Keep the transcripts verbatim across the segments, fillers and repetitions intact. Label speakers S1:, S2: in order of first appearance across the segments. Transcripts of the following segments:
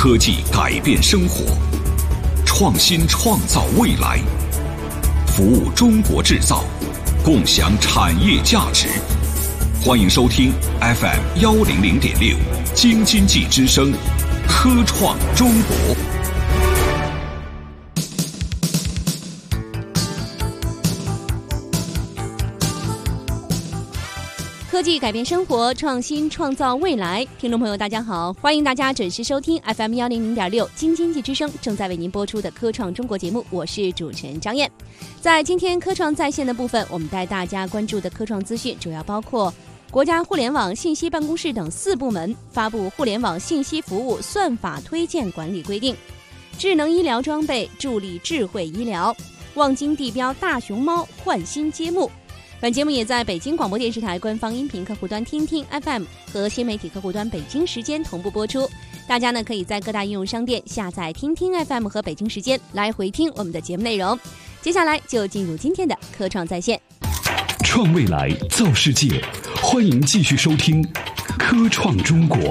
S1: 科技改变生活，创新创造未来，服务中国制造，共享产业价值。欢迎收听 F M 幺零零点六京津冀之声，科创中国。
S2: 科技改变生活，创新创造未来。听众朋友大家好，欢迎大家准时收听 F M 幺零零点六京津冀之声正在为您播出的科创中国节目，我是主持人张燕。在今天科创在线的部分，我们带大家关注的科创资讯主要包括国家互联网信息办公室等四部门发布互联网信息服务算法推荐管理规定，智能医疗装备助力智慧医疗，望京地标大熊猫换新揭幕。本节目也在北京广播电视台官方音频客户端听听 F M 和新媒体客户端北京时间同步播出。大家呢可以在各大应用商店下载听听 F M 和北京时间来回听我们的节目内容。接下来就进入今天的科创在线，
S1: 创未来，造世界，欢迎继续收听科创中国。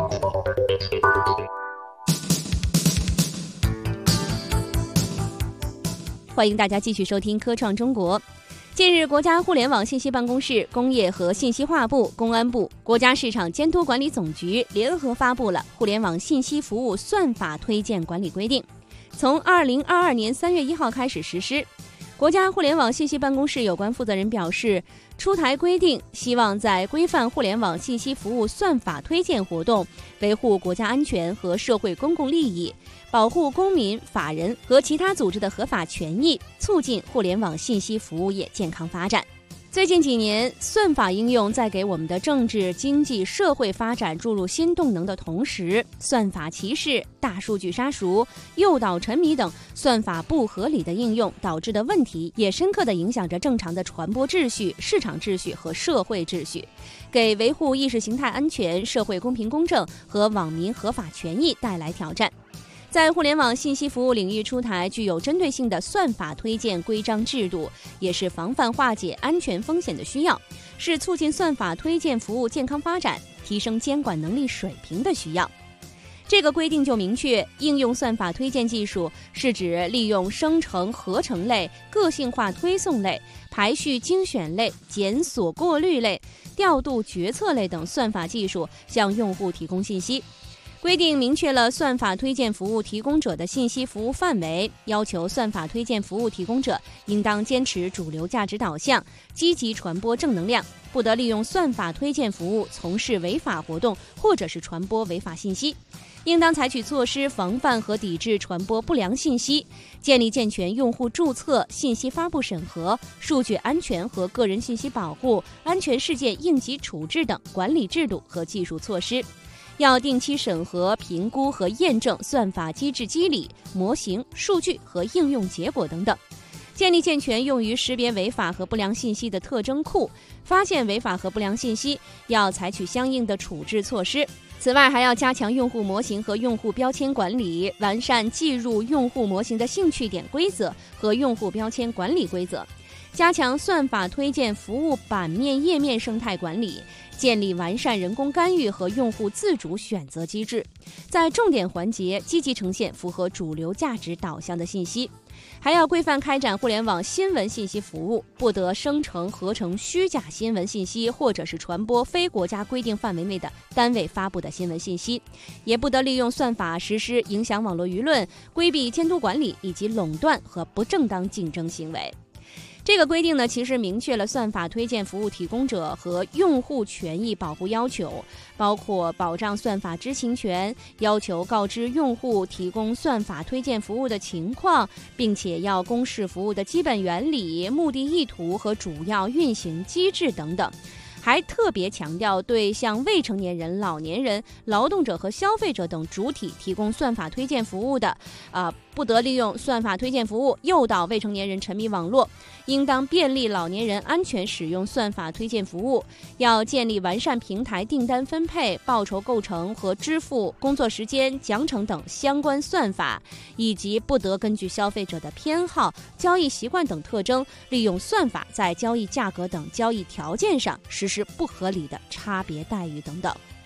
S2: 欢迎大家继续收听科创中国。近日，国家互联网信息办公室、工业和信息化部、公安部、国家市场监督管理总局联合发布了互联网信息服务算法推荐管理规定，从二零二二年三月一号开始实施。国家互联网信息办公室有关负责人表示，出台规定希望在规范互联网信息服务算法推荐活动，维护国家安全和社会公共利益，保护公民、法人和其他组织的合法权益，促进互联网信息服务业健康发展。最近几年，算法应用在给我们的政治、经济、社会发展注入新动能的同时，算法歧视、大数据杀熟、诱导沉迷等算法不合理的应用导致的问题，也深刻地影响着正常的传播秩序、市场秩序和社会秩序，给维护意识形态安全、社会公平公正和网民合法权益带来挑战。在互联网信息服务领域出台具有针对性的算法推荐规章制度，也是防范化解安全风险的需要，是促进算法推荐服务健康发展、提升监管能力水平的需要。这个规定就明确，应用算法推荐技术是指利用生成合成类、个性化推送类、排序精选类、检索过滤类、调度决策类等算法技术向用户提供信息。规定明确了算法推荐服务提供者的信息服务范围，要求算法推荐服务提供者应当坚持主流价值导向，积极传播正能量，不得利用算法推荐服务从事违法活动或者是传播违法信息，应当采取措施防范和抵制传播不良信息，建立健全用户注册、信息发布审核、数据安全和个人信息保护、安全事件应急处置等管理制度和技术措施。要定期审核、评估和验证算法机制机理、模型、数据和应用结果等等，建立健全用于识别违法和不良信息的特征库，发现违法和不良信息要采取相应的处置措施。此外，还要加强用户模型和用户标签管理，完善计入用户模型的兴趣点规则和用户标签管理规则，加强算法推荐服务版面页面生态管理，建立完善人工干预和用户自主选择机制，在重点环节积极呈现符合主流价值导向的信息。还要规范开展互联网新闻信息服务，不得生成合成虚假新闻信息，或者是传播非国家规定范围内的单位发布的新闻信息，也不得利用算法实施影响网络舆论、规避监督管理以及垄断和不正当竞争行为。这个规定呢，其实明确了算法推荐服务提供者和用户权益保护要求，包括保障算法知情权，要求告知用户提供算法推荐服务的情况，并且要公示服务的基本原理、目的意图和主要运行机制等等。还特别强调对向未成年人、老年人、劳动者和消费者等主体提供算法推荐服务的，啊、呃，不得利用算法推荐服务诱导未成年人沉迷网络，应当便利老年人安全使用算法推荐服务，要建立完善平台订单分配、报酬构成和支付、工作时间、奖惩等相关算法，以及不得根据消费者的偏好、交易习惯等特征，利用算法在交易价格等交易条件上实施不合理的差别待遇等等。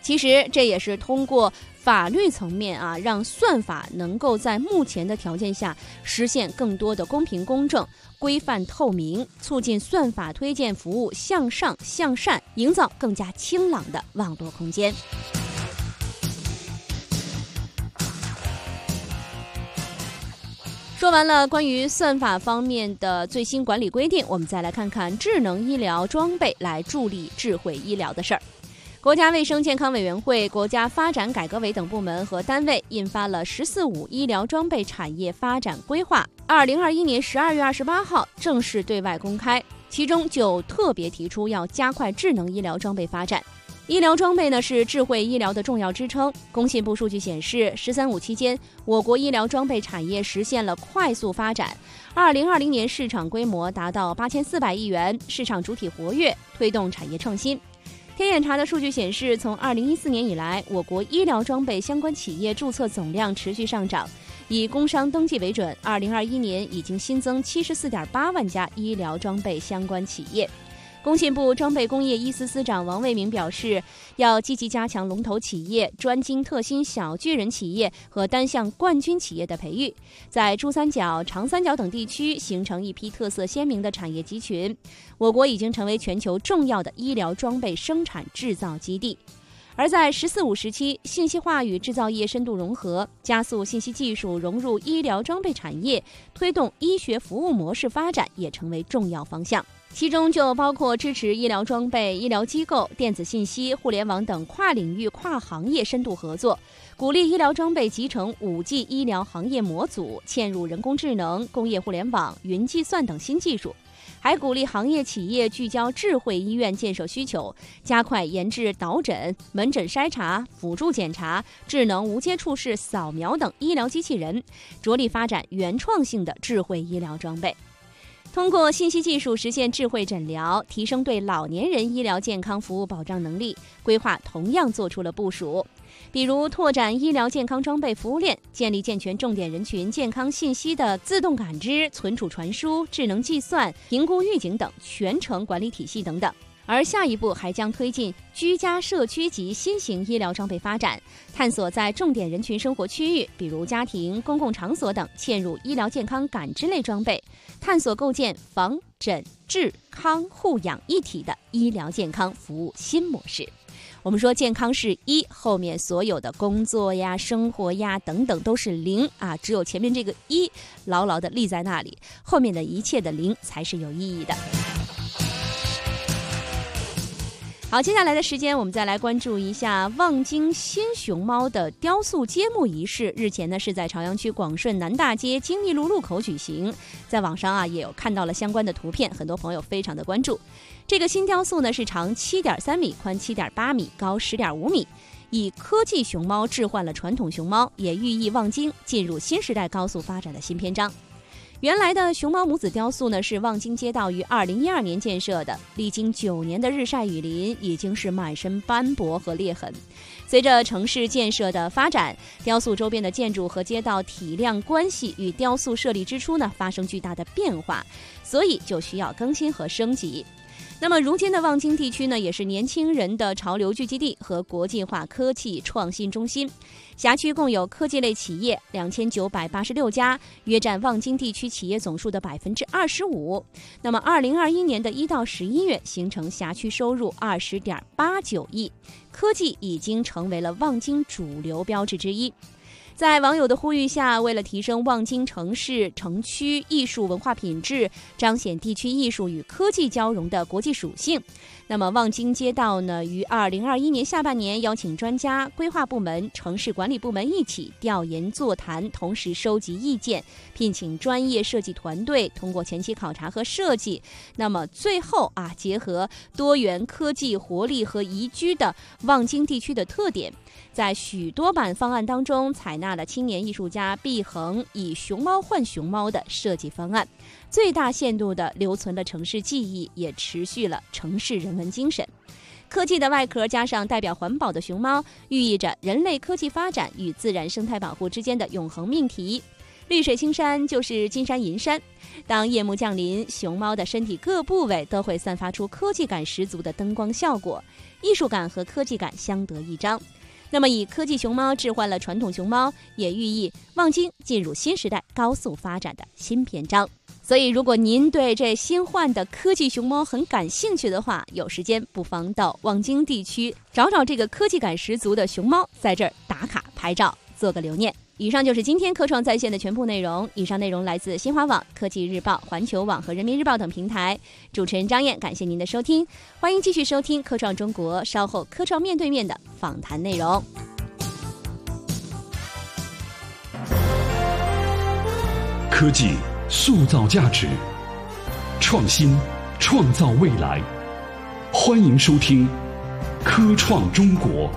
S2: 其实这也是通过法律层面啊，让算法能够在目前的条件下实现更多的公平公正、规范透明，促进算法推荐服务向上向善，营造更加清朗的网络空间。说完了关于算法方面的最新管理规定，我们再来看看智能医疗装备来助力智慧医疗的事儿。国家卫生健康委员会、国家发展改革委等部门和单位印发了“十四五”医疗装备产业发展规划，二零二一年十二月二十八号正式对外公开。其中就特别提出要加快智能医疗装备发展。医疗装备呢是智慧医疗的重要支撑。工信部数据显示，“十三五”期间，我国医疗装备产业实现了快速发展。二零二零年市场规模达到八千四百亿元，市场主体活跃，推动产业创新。天眼查的数据显示，从二零一四年以来，我国医疗装备相关企业注册总量持续上涨。以工商登记为准，二零二一年已经新增七十四点八万家医疗装备相关企业。工信部装备工业一司司长王卫明表示，要积极加强龙头企业、专精特新小巨人企业和单项冠军企业的培育，在珠三角、长三角等地区形成一批特色鲜明的产业集群。我国已经成为全球重要的医疗装备生产制造基地。而在“十四五”时期，信息化与制造业深度融合，加速信息技术融入医疗装备产业，推动医学服务模式发展也成为重要方向。其中就包括支持医疗装备、医疗机构、电子信息、互联网等跨领域、跨行业深度合作，鼓励医疗装备集成 五 G 医疗行业模组，嵌入人工智能、工业互联网、云计算等新技术。还鼓励行业企业聚焦智慧医院建设需求，加快研制导诊、门诊筛查、辅助检查、智能无接触式扫描等医疗机器人，着力发展原创性的智慧医疗装备。通过信息技术实现智慧诊疗，提升对老年人医疗健康服务保障能力，规划同样做出了部署。比如拓展医疗健康装备服务链，建立健全重点人群健康信息的自动感知、存储传输、智能计算、评估预警等全程管理体系等等。而下一步还将推进居家社区级新型医疗装备发展，探索在重点人群生活区域，比如家庭、公共场所等嵌入医疗健康感知类装备，探索构建防诊治康护养一体的医疗健康服务新模式。我们说健康是一，后面所有的工作呀、生活呀等等都是零啊，只有前面这个一牢牢地立在那里，后面的一切的零才是有意义的。好，接下来的时间我们再来关注一下望京新熊猫的雕塑揭幕仪式。日前呢是在朝阳区广顺南大街金密路路口举行，在网上啊也有看到了相关的图片，很多朋友非常的关注。这个新雕塑呢是长 七点三米，宽 七点八米，高 十点五米，以科技熊猫置换了传统熊猫，也寓意望京进入新时代高速发展的新篇章。原来的熊猫母子雕塑呢，是望京街道于二零一二年建设的，历经九年的日晒雨淋，已经是满身斑驳和裂痕。随着城市建设的发展，雕塑周边的建筑和街道体量关系与雕塑设立之初呢发生巨大的变化，所以就需要更新和升级。那么如今的望京地区呢，也是年轻人的潮流聚集地和国际化科技创新中心。辖区共有科技类企业两千九百八十六家，约占望京地区企业总数的百分之二十五。那么，二零二一年的一到十一月，形成辖区收入二十点八九亿，科技已经成为了望京主流标志之一。在网友的呼吁下，为了提升望京城市城区艺术文化品质，彰显地区艺术与科技交融的国际属性，那么望京街道呢，于二零二一年下半年邀请专家、规划部门、城市管理部门一起调研座谈，同时收集意见，聘请专业设计团队，通过前期考察和设计，那么最后啊，结合多元科技活力和宜居的望京地区的特点，在许多版方案当中采纳了青年艺术家毕恒以熊猫换熊猫的设计方案，最大限度地留存了城市记忆，也持续了城市人文精神。科技的外壳加上代表环保的熊猫，寓意着人类科技发展与自然生态保护之间的永恒命题。绿水青山就是金山银山，当夜幕降临，熊猫的身体各部位都会散发出科技感十足的灯光效果， 艺术感和科技感相得益彰。那么以科技熊猫置换了传统熊猫，也寓意望京进入新时代高速发展的新篇章。所以如果您对这新换的科技熊猫很感兴趣的话，有时间不妨到望京地区找找这个科技感十足的熊猫，在这儿打卡拍照做个留念。以上就是今天科创在线的全部内容，以上内容来自新华网、科技日报、环球网和人民日报等平台。主持人张燕，感谢您的收听，欢迎继续收听科创中国稍后科创面对面的访谈内容。
S1: 科技塑造价值，创新创造未来。欢迎收听科创中国。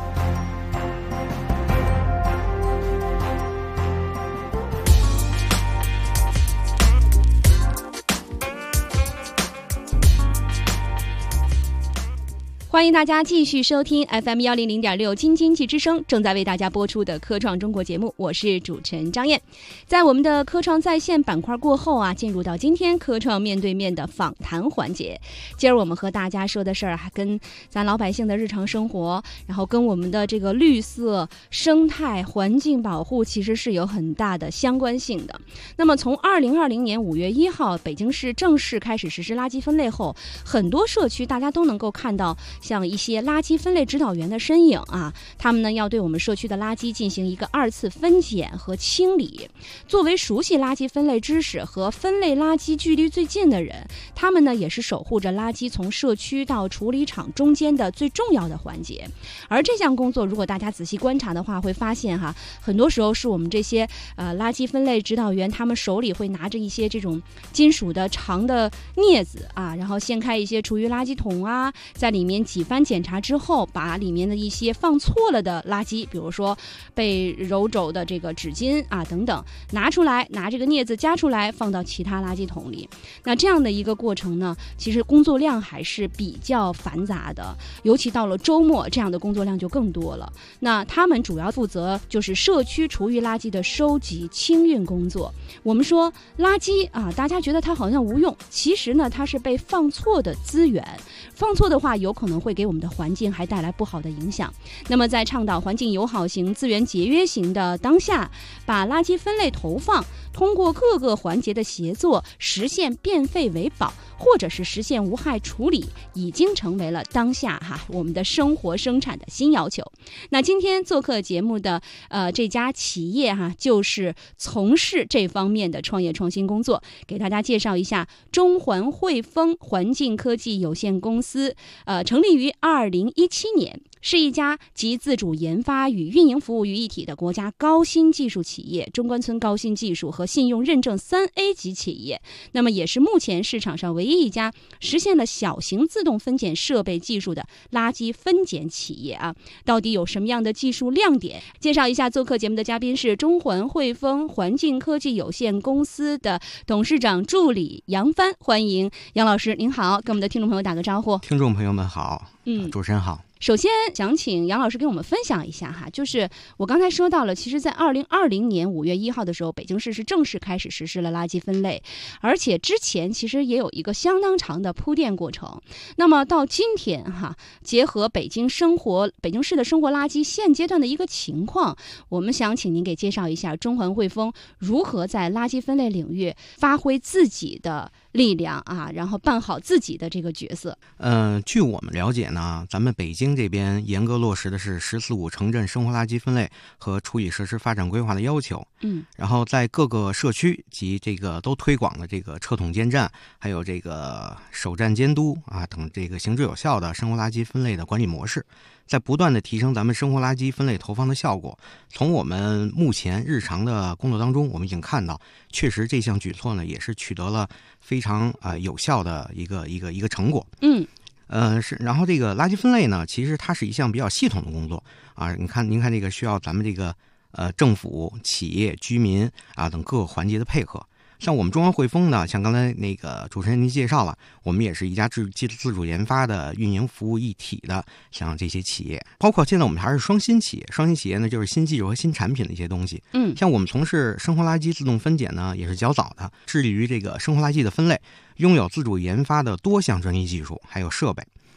S2: 欢迎大家继续收听 F M 一零零点六京津冀之声正在为大家播出的科创中国节目，我是主持人张燕。在我们的科创在线板块过后啊，进入到今天科创面对面的访谈环节。今儿我们和大家说的事儿还跟咱老百姓的日常生活，然后跟我们的这个绿色生态环境保护其实是有很大的相关性的。那么从二零二零年五月一号北京市正式开始实施垃圾分类后，很多社区大家都能够看到像一些垃圾分类指导员的身影啊，他们呢要对我们社区的垃圾进行一个二次分拣和清理。作为熟悉垃圾分类知识和分类垃圾距离最近的人，他们呢也是守护着垃圾从社区到处理厂中间的最重要的环节。而这项工作如果大家仔细观察的话，会发现哈，很多时候是我们这些呃垃圾分类指导员，他们手里会拿着一些这种金属的长的镊子啊，然后掀开一些厨余垃圾桶啊，在里面几番检查之后，把里面的一些放错了的垃圾，比如说被揉皱的这个纸巾啊等等，拿出来，拿这个镊子夹出来，放到其他垃圾桶里。那这样的一个过程呢，其实工作量还是比较繁杂的，尤其到了周末，这样的工作量就更多了。那他们主要负责就是社区厨余垃圾的收集清运工作。我们说垃圾啊，大家觉得它好像无用，其实呢，它是被放错的资源，放错的话有可能会给我们的环境还带来不好的影响。那么在倡导环境友好型、资源节约型的当下，把垃圾分类投放，通过各个环节的协作，实现变废为宝，或者是实现无害处理，已经成为了当下哈我们的生活生产的新要求。那今天做客节目的呃这家企业哈，就是从事这方面的创业创新工作，给大家介绍一下中环汇丰环境科技有限公司，呃，成立于二零一七年。是一家集自主研发与运营服务于一体的国家高新技术企业，中关村高新技术和信用认证 三 A 级企业。那么也是目前市场上唯一一家实现了小型自动分拣设备技术的垃圾分拣企业啊。到底有什么样的技术亮点？介绍一下做客节目的嘉宾是中环汇丰环境科技有限公司的董事长助理杨帆，欢迎杨老师，您好，跟我们的听众朋友打个招呼。
S3: 听众朋友们好，嗯，主持人好。
S2: 首先想请杨老师跟我们分享一下哈，就是我刚才说到了，其实在二零二零年五月一号的时候，北京市是正式开始实施了垃圾分类，而且之前其实也有一个相当长的铺垫过程。那么到今天哈，结合北京生活北京市的生活垃圾现阶段的一个情况，我们想请您给介绍一下中环汇丰如何在垃圾分类领域发挥自己的力量啊，然后办好自己的这个角色。
S3: 呃，据我们了解呢，咱们北京这边严格落实的是“十四五”城镇生活垃圾分类和处理设施发展规划的要求。嗯，然后在各个社区及这个都推广了这个车桶监站，还有这个首站监督啊等这个行之有效的生活垃圾分类的管理模式，在不断的提升咱们生活垃圾分类投放的效果。从我们目前日常的工作当中，我们已经看到，确实这项举措呢也是取得了非常啊、呃、有效的一个一个一个成果。嗯。呃，是，然后这个垃圾分类呢，其实它是一项比较系统的工作啊。你看，您看这个需要咱们这个呃政府、企业、居民啊等各个环节的配合。像我们中环汇丰呢，像刚才那个主持人您介绍了，我们也是一家自自主研发的运营服务一体的，像这些企业，包括现在我们还是双新企业。双新企业呢，就是新技术和新产品的一些东西。嗯，像我们从事生活垃圾自动分拣呢，也是较早的，致力于这个生活垃圾的分类，拥有自主研发的多项专业技术还有设备。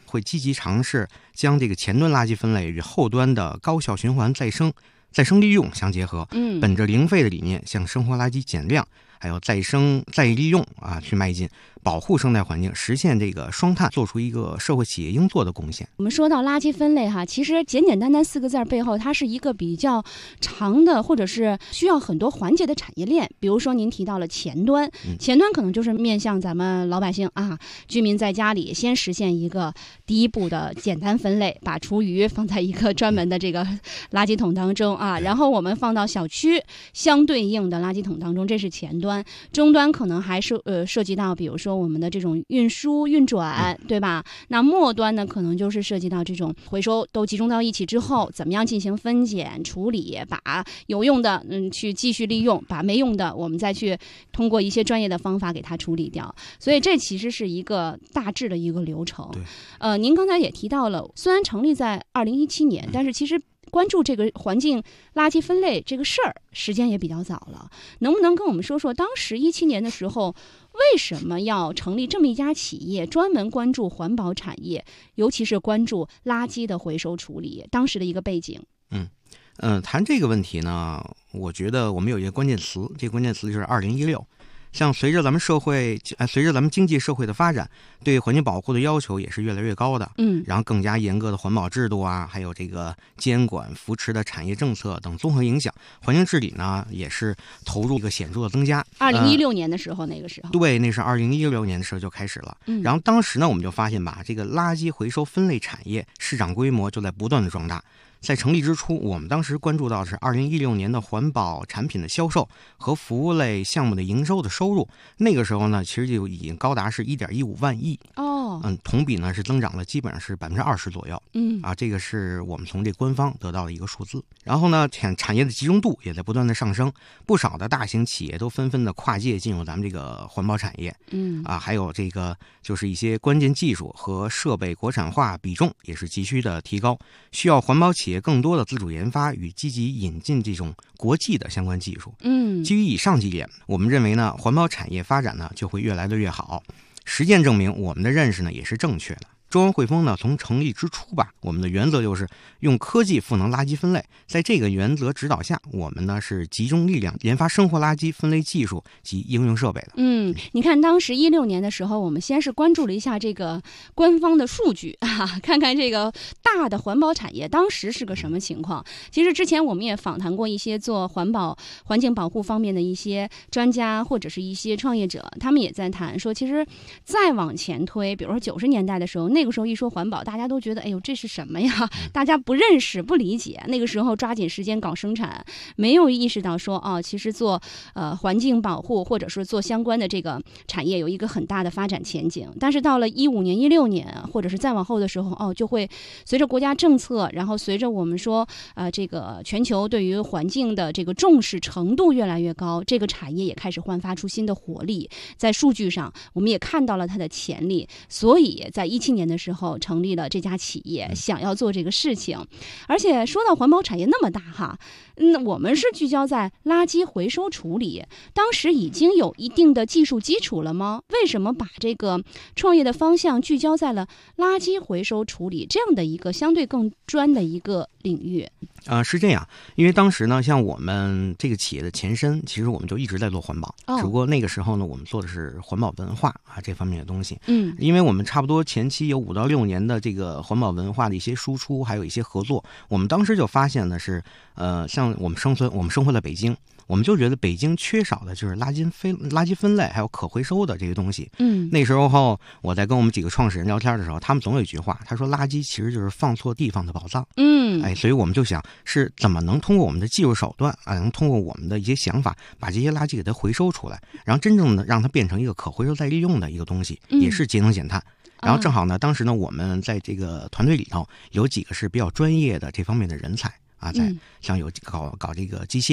S3: 会积极尝试将这个前端垃圾分类与后端的高效循环再生、再生利用相结合。嗯，本着零废的理念，向生活垃圾减量，还有再生再利用啊去迈进，保护生态环境，实现这个双碳，做出一个社会企业应做的贡献。
S2: 我们说到垃圾分类哈，其实简简单单四个字背后，它是一个比较长的，或者是需要很多环节的产业链。比如说您提到了前端，前端可能就是面向咱们老百姓啊，居民在家里先实现一个第一步的简单分类，把厨余放在一个专门的这个垃圾桶当中啊，然后我们放到小区相对应的垃圾桶当中，这是前端。终端可能还是呃涉及到，比如说我们的这种运输运转，对吧？那末端呢，可能就是涉及到这种回收都集中到一起之后，怎么样进行分拣处理，把有用的嗯去继续利用，把没用的我们再去通过一些专业的方法给它处理掉。所以这其实是一个大致的一个流程。
S3: 对，
S2: 呃，您刚才也提到了，虽然成立在二零一七年，但是其实关注这个环境垃圾分类这个事儿，时间也比较早了。能不能跟我们说说，当时一七年的时候，为什么要成立这么一家企业，专门关注环保产业，尤其是关注垃圾的回收处理？当时的一个背景。
S3: 嗯嗯、呃，谈这个问题呢，我觉得我们有一个关键词，这个关键词就是二零一六。像随着咱们社会，呃，随着咱们经济社会的发展，对环境保护的要求也是越来越高的。嗯，然后更加严格的环保制度啊，还有这个监管扶持的产业政策等综合影响，环境治理呢也是投入一个显著的增加。
S2: 二零一六年的时候，呃、那个时候，
S3: 对，那是二零一六年的时候就开始了。嗯，然后当时呢，我们就发现吧，这个垃圾回收分类产业市场规模就在不断的壮大。在成立之初，我们当时关注到是二零一六年的环保产品的销售和服务类项目的营收的收入，那个时候呢，其实就已经高达是一点一五万亿哦，嗯，同比呢是增长了基本上是百分之二十左右，嗯啊，这个是我们从这官方得到的一个数字。然后呢，产产业的集中度也在不断的上升，不少的大型企业都纷纷的跨界进入咱们这个环保产业，嗯啊，还有这个就是一些关键技术和设备国产化比重也是急需的提高，需要环保企业企业更多的自主研发与积极引进这种国际的相关技术。嗯，基于以上几点，我们认为呢，环保产业发展呢就会越来的越好。实践证明，我们的认识呢也是正确的。中央汇丰呢，从成立之初吧，我们的原则就是用科技赋能垃圾分类。在这个原则指导下，我们呢是集中力量研发生活垃圾分类技术及应用设备的。
S2: 嗯，你看当时一六年的时候，我们先是关注了一下这个官方的数据啊，看看这个大的环保产业当时是个什么情况。其实之前我们也访谈过一些做环保环境保护方面的一些专家或者是一些创业者，他们也在谈说，其实再往前推，比如说九十年代的时候，那个时候一说环保，大家都觉得哎呦这是什么呀？大家不认识不理解。那个时候抓紧时间搞生产，没有意识到说哦，其实做呃环境保护或者是做相关的这个产业有一个很大的发展前景。但是到了一五年、一六年，或者是再往后的时候，哦，就会随着国家政策，然后随着我们说呃这个全球对于环境的这个重视程度越来越高，这个产业也开始焕发出新的活力。在数据上，我们也看到了它的潜力，所以在一七年的时候成立了这家企业，想要做这个事情。而且说到环保产业那么大哈，嗯，我们是聚焦在垃圾回收处理，当时已经有一定的技术基础了吗？为什么把这个创业的方向聚焦在了垃圾回收处理这样的一个相对更专的一个领域？
S3: 呃，是这样，因为当时呢，像我们这个企业的前身，其实我们就一直在做环保，哦、只不过那个时候呢，我们做的是环保文化啊这方面的东西。嗯，因为我们差不多前期有五到六年的这个环保文化的一些输出，还有一些合作，我们当时就发现的是，呃，像我们生存，我们生活在北京。我们就觉得北京缺少的就是垃圾分垃圾分类还有可回收的这些东西。嗯，那时候后我在跟我们几个创始人聊天的时候，他们总有一句话，他说垃圾其实就是放错地方的宝藏。嗯，哎，所以我们就想是怎么能通过我们的技术手段啊，能通过我们的一些想法，把这些垃圾给它回收出来，然后真正的让它变成一个可回收再利用的一个东西，也是节能减碳。然后正好呢，当时呢，我们在这个团队里头有几个是比较专业的这方面的人才。啊，在像有搞搞这个机械的，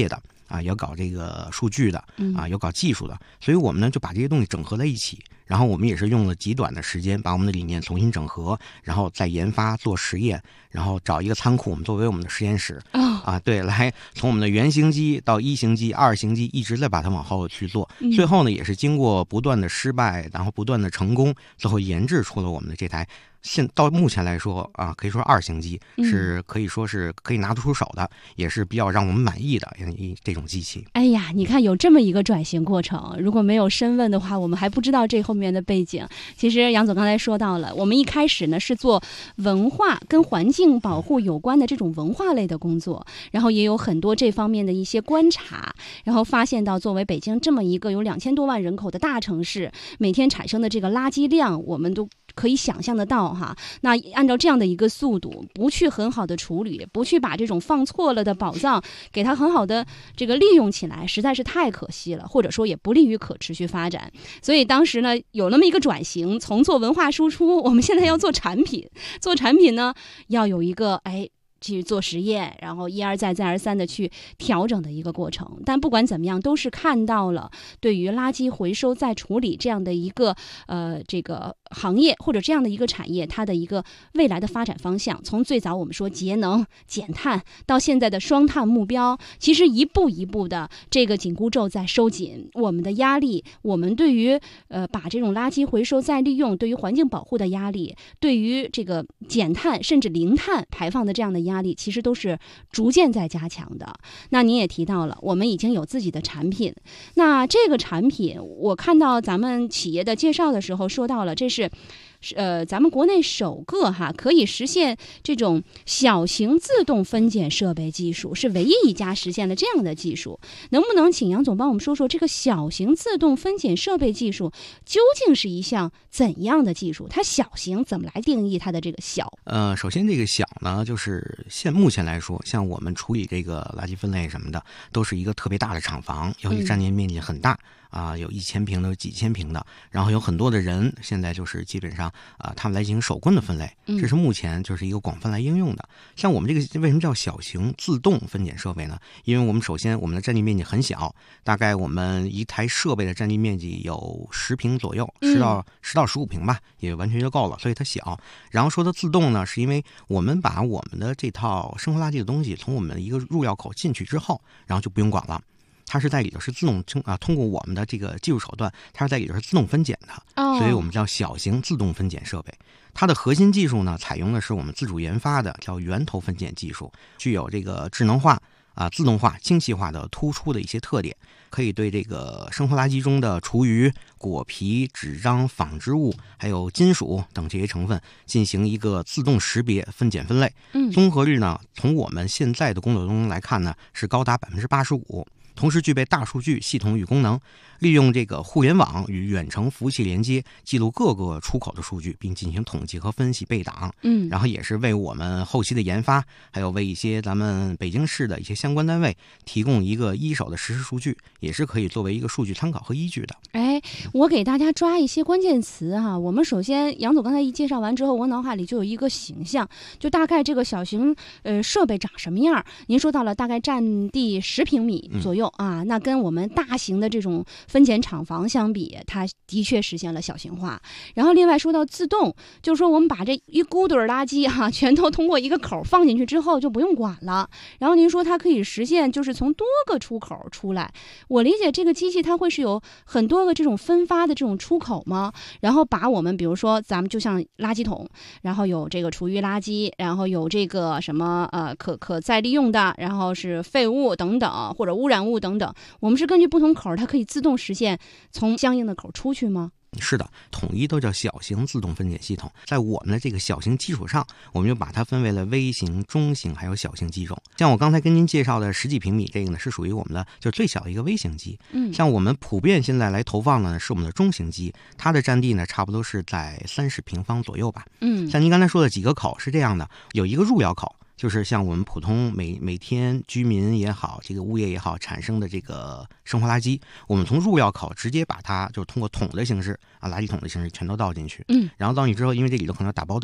S3: 啊，有搞这个数据的啊，有搞技术的，所以我们呢就把这些东西整合在一起。然后我们也是用了极短的时间，把我们的理念重新整合，然后再研发做实验，然后找一个仓库，我们作为我们的实验室、哦、啊，对，来从我们的原型机到一型机、二型机，一直在把它往后去做。最后呢，也是经过不断的失败，然后不断的成功，最后研制出了我们的这台。现到目前来说啊，可以说二型机是可以说是可以拿得出手的，嗯、也是比较让我们满意的这种机器。
S2: 哎呀，你看有这么一个转型过程，如果没有深问的话，我们还不知道这后面的背景。其实杨总刚才说到了，我们一开始呢是做文化跟环境保护有关的这种文化类的工作，然后也有很多这方面的一些观察，然后发现到作为北京这么一个有两千多万人口的大城市，每天产生的这个垃圾量，我们都可以想象得到哈。那按照这样的一个速度，不去很好的处理，不去把这种放错了的宝藏给它很好的这个利用起来，实在是太可惜了，或者说也不利于可持续发展。所以当时呢，有那么一个转型，从做文化输出，我们现在要做产品，做产品呢，要有一个哎。去做实验，然后一而再再而三的去调整的一个过程。但不管怎么样，都是看到了对于垃圾回收再处理这样的一个呃这个行业或者这样的一个产业，它的一个未来的发展方向。从最早我们说节能减碳，到现在的双碳目标，其实一步一步的这个紧箍咒在收紧，我们的压力，我们对于呃把这种垃圾回收再利用，对于环境保护的压力，对于这个减碳甚至零碳排放的这样的压力。压力其实都是逐渐在加强的。那您也提到了，我们已经有自己的产品。那这个产品，我看到咱们企业的介绍的时候说到了，这是呃咱们国内首个哈可以实现这种小型自动分拣设备技术，是唯一一家实现了这样的技术。能不能请杨总帮我们说说这个小型自动分拣设备技术究竟是一项怎样的技术？它小型怎么来定义它的这个小？
S3: 呃，首先这个小呢，就是现目前来说，像我们处理这个垃圾分类什么的，都是一个特别大的厂房，尤其占地面积很大。嗯啊，有一千平的，有几千平的，然后有很多的人，现在就是基本上啊，他们来进行手工的分类，这是目前就是一个广泛来应用的。像我们这个为什么叫小型自动分拣设备呢？因为我们首先我们的占地面积很小，大概我们一台设备的占地面积有十平左右，十到十到十五平吧，也完全就够了，所以它小。然后说它自动呢，是因为我们把我们的这套生活垃圾的东西从我们的一个入药口进去之后，然后就不用管了。它是在里头是自动啊，通过我们的这个技术手段，它是在里头是自动分拣的，哦、所以我们叫小型自动分拣设备。它的核心技术呢，采用的是我们自主研发的叫源头分拣技术，具有这个智能化啊、自动化、精细化的突出的一些特点，可以对这个生活垃圾中的厨余、果皮、纸张、纺织物，还有金属等这些成分进行一个自动识别、分拣分类。嗯，综合率呢，从我们现在的工作中来看呢，是高达百分之八十五。同时具备大数据系统与功能，利用这个互联网与远程服务器连接，记录各个出口的数据，并进行统计和分析备档。嗯，然后也是为我们后期的研发，还有为一些咱们北京市的一些相关单位提供一个一手的实时数据，也是可以作为一个数据参考和依据的。
S2: 哎，我给大家抓一些关键词哈。我们首先，杨总刚才一介绍完之后，我脑海里就有一个形象，就大概这个小型呃设备长什么样。您说到了大概占地十平米左右。嗯啊，那跟我们大型的这种分拣厂房相比，它的确实现了小型化。然后另外说到自动，就是说我们把这一咕堆垃圾哈、啊，全都通过一个口放进去之后就不用管了。然后您说它可以实现就是从多个出口出来，我理解这个机器它会是有很多个这种分发的这种出口吗？然后把我们比如说咱们就像垃圾桶，然后有这个厨余垃圾，然后有这个什么呃可可再利用的，然后是废物等等或者污染物等等，我们是根据不同口，它可以自动实现从相应的口出去吗？
S3: 是的，统一都叫小型自动分拣系统。在我们的这个小型基础上，我们就把它分为了微型、中型还有小型机种。像我刚才跟您介绍的十几平米这个呢，是属于我们的就是最小的一个微型机。嗯，像我们普遍现在来投放的呢是我们的中型机，它的占地呢差不多是在三十平方左右吧。嗯，像您刚才说的几个口是这样的，有一个入药口。就是像我们普通每每天居民也好，这个物业也好产生的这个生活垃圾，我们从入药口直接把它就是通过桶的形式啊，垃圾桶的形式全都倒进去。嗯，然后倒进去之后，因为这里头可能要打包袋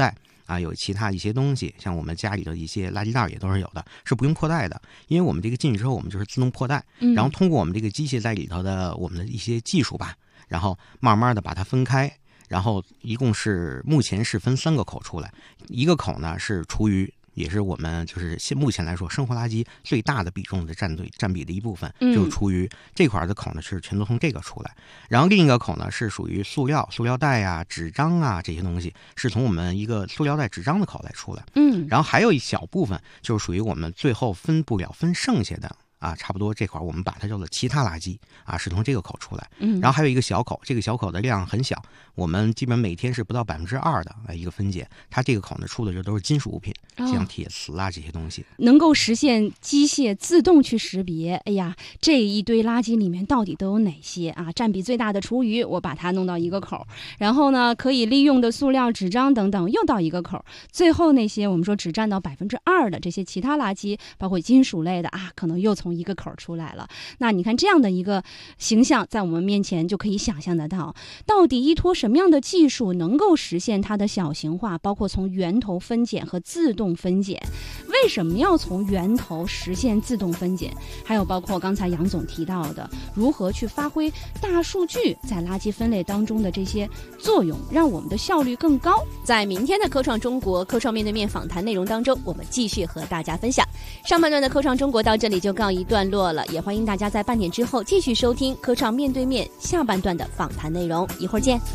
S3: 啊，有其他一些东西，像我们家里的一些垃圾袋也都是有的，是不用破袋的，因为我们这个进去之后，我们就是自动破袋，
S2: 嗯、
S3: 然后通过我们这个机械在里头的我们的一些技术吧，然后慢慢的把它分开，然后一共是目前是分三个口出来，一个口呢是厨余。也是我们就是现目前来说生活垃圾最大的比重的占对占比的一部分，就是厨余、嗯、这块的口呢是全都从这个出来，然后另一个口呢是属于塑料、塑料袋啊、纸张啊这些东西，是从我们一个塑料袋、纸张的口来出来。嗯，然后还有一小部分就是属于我们最后分不了分剩下的。啊，差不多这块我们把它叫做其他垃圾啊，是从这个口出来。嗯，然后还有一个小口，这个小口的量很小，我们基本每天是不到百分之二的一个分解。它这个口呢出的就都是金属物品，哦、像铁磁啊这些东西，
S2: 能够实现机械自动去识别。哎呀，这一堆垃圾里面到底都有哪些啊？占比最大的厨余，我把它弄到一个口，然后呢，可以利用的塑料、纸张等等又到一个口，最后那些我们说只占到百分之二的这些其他垃圾，包括金属类的啊，可能又从一个口出来了。那你看这样的一个形象在我们面前就可以想象得到，到底依托什么样的技术能够实现它的小型化，包括从源头分拣和自动分拣。为什么要从源头实现自动分拣？还有包括刚才杨总提到的，如何去发挥大数据在垃圾分类当中的这些作用，让我们的效率更高。在明天的科创中国科创面对面访谈内容当中，我们继续和大家分享。上半段的科创中国到这里就告一段落了，也欢迎大家在半点之后继续收听科创面对面下半段的访谈内容，一会儿见。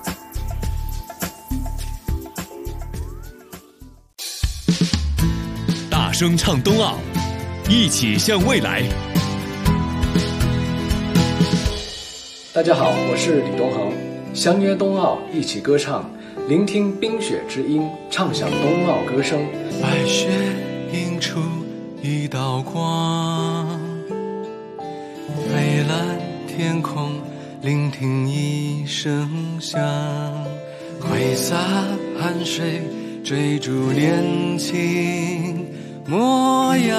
S1: 大声唱冬奥，一起向未来。
S4: 大家好，我是李东恒，相约冬奥，一起歌唱，聆听冰雪之音，唱响冬奥歌声。
S5: 白雪映出一道光，蔚蓝天空聆听一声响，挥洒汗水追逐年轻模样。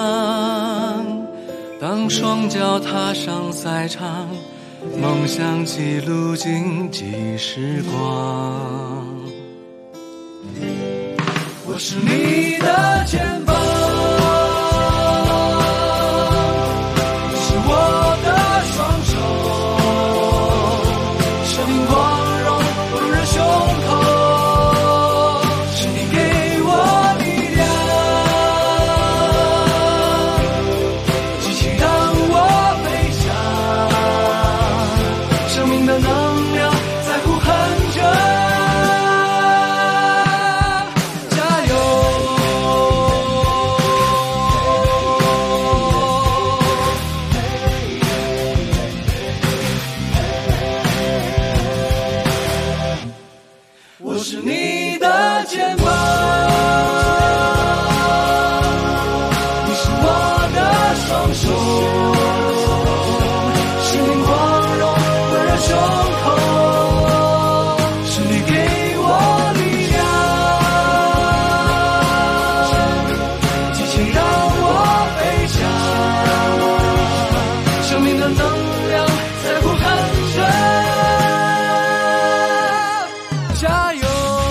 S5: 当双脚踏上赛场，梦想记录竞技时光。我是你的肩膀，你是我的双手，生命光荣温热胸口，是你给我力量，激情让我飞翔，生命的能量在呼喊着。我是你的肩膀，你是我的双手，生命光荣温热胸口，是你给我力量，激情让我飞翔，生命的能量在呼喊着。加油！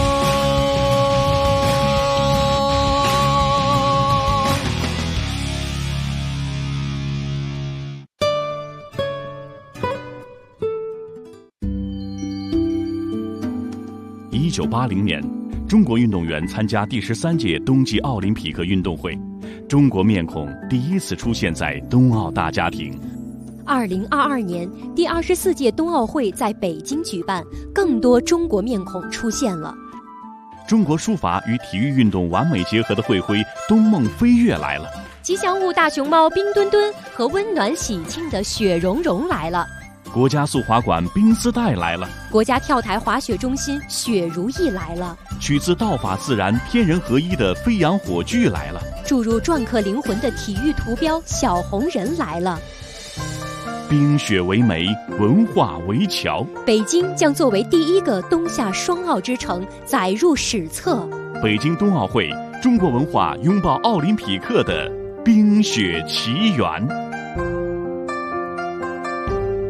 S1: 一九八零年，中国运动员参加第十三届冬季奥林匹克运动会，中国面孔第一次出现在冬奥大家庭。
S6: 二零二二年，第二十四届冬奥会在北京举办，更多中国面孔出现了。
S1: 中国书法与体育运动完美结合的会徽“冬梦飞跃”来了。
S6: 吉祥物大熊猫冰墩墩和温暖喜庆的雪融融来了。
S1: 国家速滑馆冰丝带来了。
S6: 国家跳台滑雪中心雪如意来了。
S1: 取自道法自然、天人合一的飞扬火炬来了。
S6: 注入篆刻灵魂的体育图标小红人来了。
S1: 冰雪为媒，文化为桥。
S6: 北京将作为第一个冬夏双奥之城，载入史册。
S1: 北京冬奥会，中国文化拥抱奥林匹克的冰雪奇缘。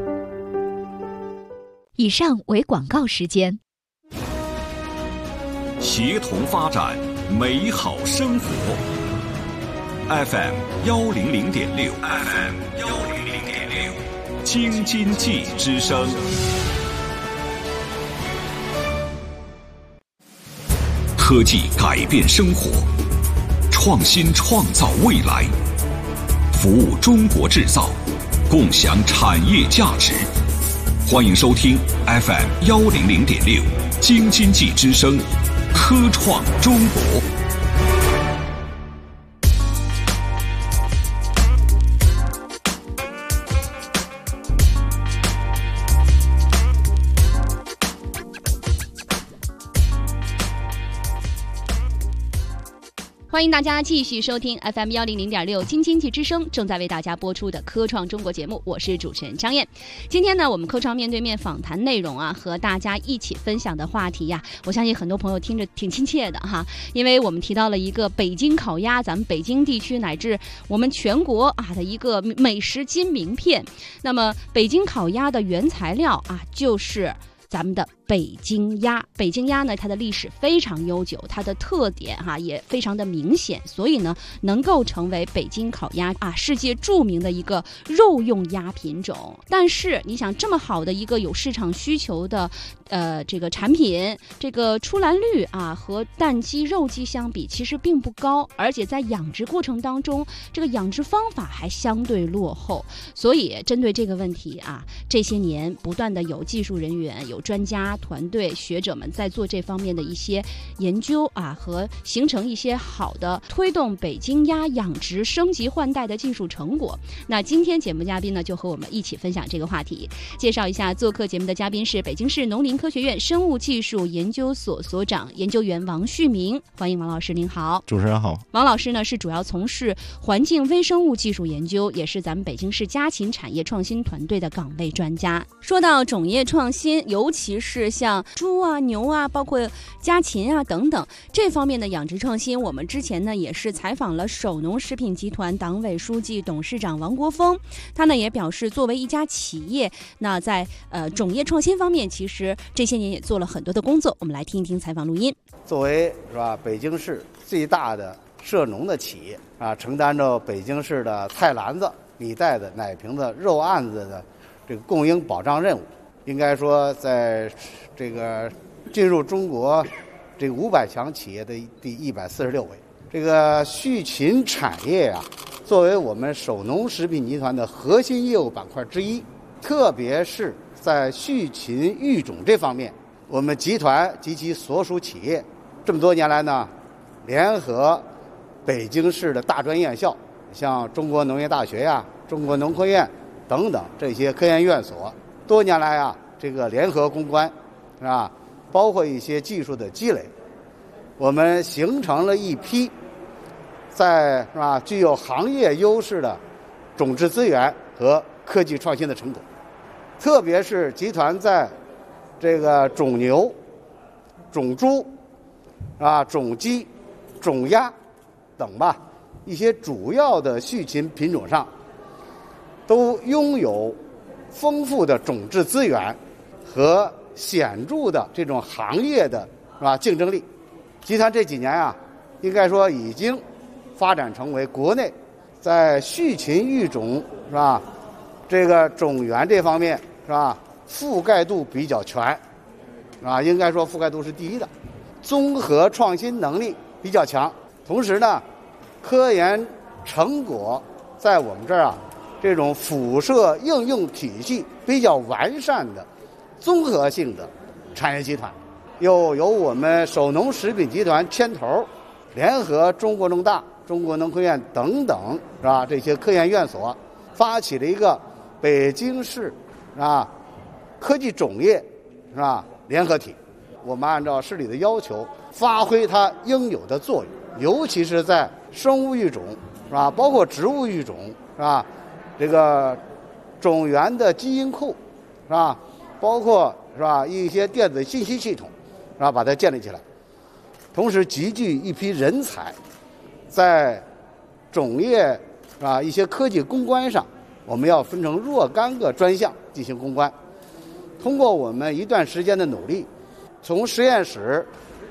S6: 以上为广告时间。
S1: 协同发展美好生活。F M 幺零零点六 ，F M 幺零零点六，京津冀之声。科技改变生活，创新创造未来，服务中国制造，共享产业价值。欢迎收听 F M 幺零零点六，京津冀之声，科创中国。
S2: 欢迎大家继续收听 F M 幺零零点六京津冀之声正在为大家播出的科创中国节目，我是主持人张燕。今天呢，我们科创面对面访谈内容啊，和大家一起分享的话题呀、啊，我相信很多朋友听着挺亲切的哈，因为我们提到了一个北京烤鸭，咱们北京地区乃至我们全国啊的一个美食金名片。那么北京烤鸭的原材料啊，就是咱们的北京鸭。北京鸭呢，它的历史非常悠久，它的特点哈、啊、也非常的明显，所以呢能够成为北京烤鸭啊世界著名的一个肉用鸭品种。但是你想，这么好的一个有市场需求的呃这个产品，这个出栏率啊和蛋鸡肉鸡相比其实并不高，而且在养殖过程当中，这个养殖方法还相对落后。所以针对这个问题啊，这些年不断的有技术人员、有专家团队、学者们在做这方面的一些研究啊，和形成一些好的推动北京鸭养殖升级换代的技术成果。那今天节目嘉宾呢，就和我们一起分享这个话题。介绍一下做客节目的嘉宾是北京市农林科学院生物技术研究所所长研究员王旭明，欢迎王老师。您好。
S7: 主持人好。
S2: 王老师呢是主要从事环境微生物技术研究，也是咱们北京市家禽产业创新团队的岗位专家。说到种业创新，尤其是像猪啊、牛啊，包括家禽啊等等这方面的养殖创新，我们之前呢也是采访了首农食品集团党委书记、董事长王国峰，他呢也表示，作为一家企业，那在呃种业创新方面，其实这些年也做了很多的工作。我们来听一听采访录音。
S8: 作为是吧，北京市最大的涉农的企业啊，承担着北京市的菜篮子、米袋子、奶瓶子、肉案子的这个供应保障任务，应该说在这个进入中国这个五百强企业的第一百四十六位。这个畜禽产业啊，作为我们首农食品集团的核心业务板块之一，特别是在畜禽育种这方面，我们集团及其所属企业这么多年来呢，联合北京市的大专院校，像中国农业大学呀、中国农科院等等这些科研院所，多年来啊，这个联合攻关，是吧？包括一些技术的积累，我们形成了一批在是吧具有行业优势的种质资源和科技创新的成果。特别是集团在这个种牛、种猪、啊种鸡、种鸭等吧一些主要的畜禽品种上，都拥有丰富的种质资源和显著的这种行业的是吧竞争力。集团这几年啊，应该说已经发展成为国内在畜禽育种是吧这个种源这方面是吧覆盖度比较全啊，应该说覆盖度是第一的，综合创新能力比较强。同时呢，科研成果在我们这儿啊，这种辐射应用体系比较完善的综合性的产业集团，又由我们首农食品集团牵头，联合中国农大、中国农科院等等是吧这些科研院所，发起了一个北京市啊科技种业是吧联合体。我们按照市里的要求，发挥它应有的作用，尤其是在生物育种是吧，包括植物育种是吧，这个种源的基因库是吧，包括是吧一些电子信息系统是吧，把它建立起来。同时集聚一批人才，在种业是吧一些科技攻关上，我们要分成若干个专项进行攻关。通过我们一段时间的努力，从实验室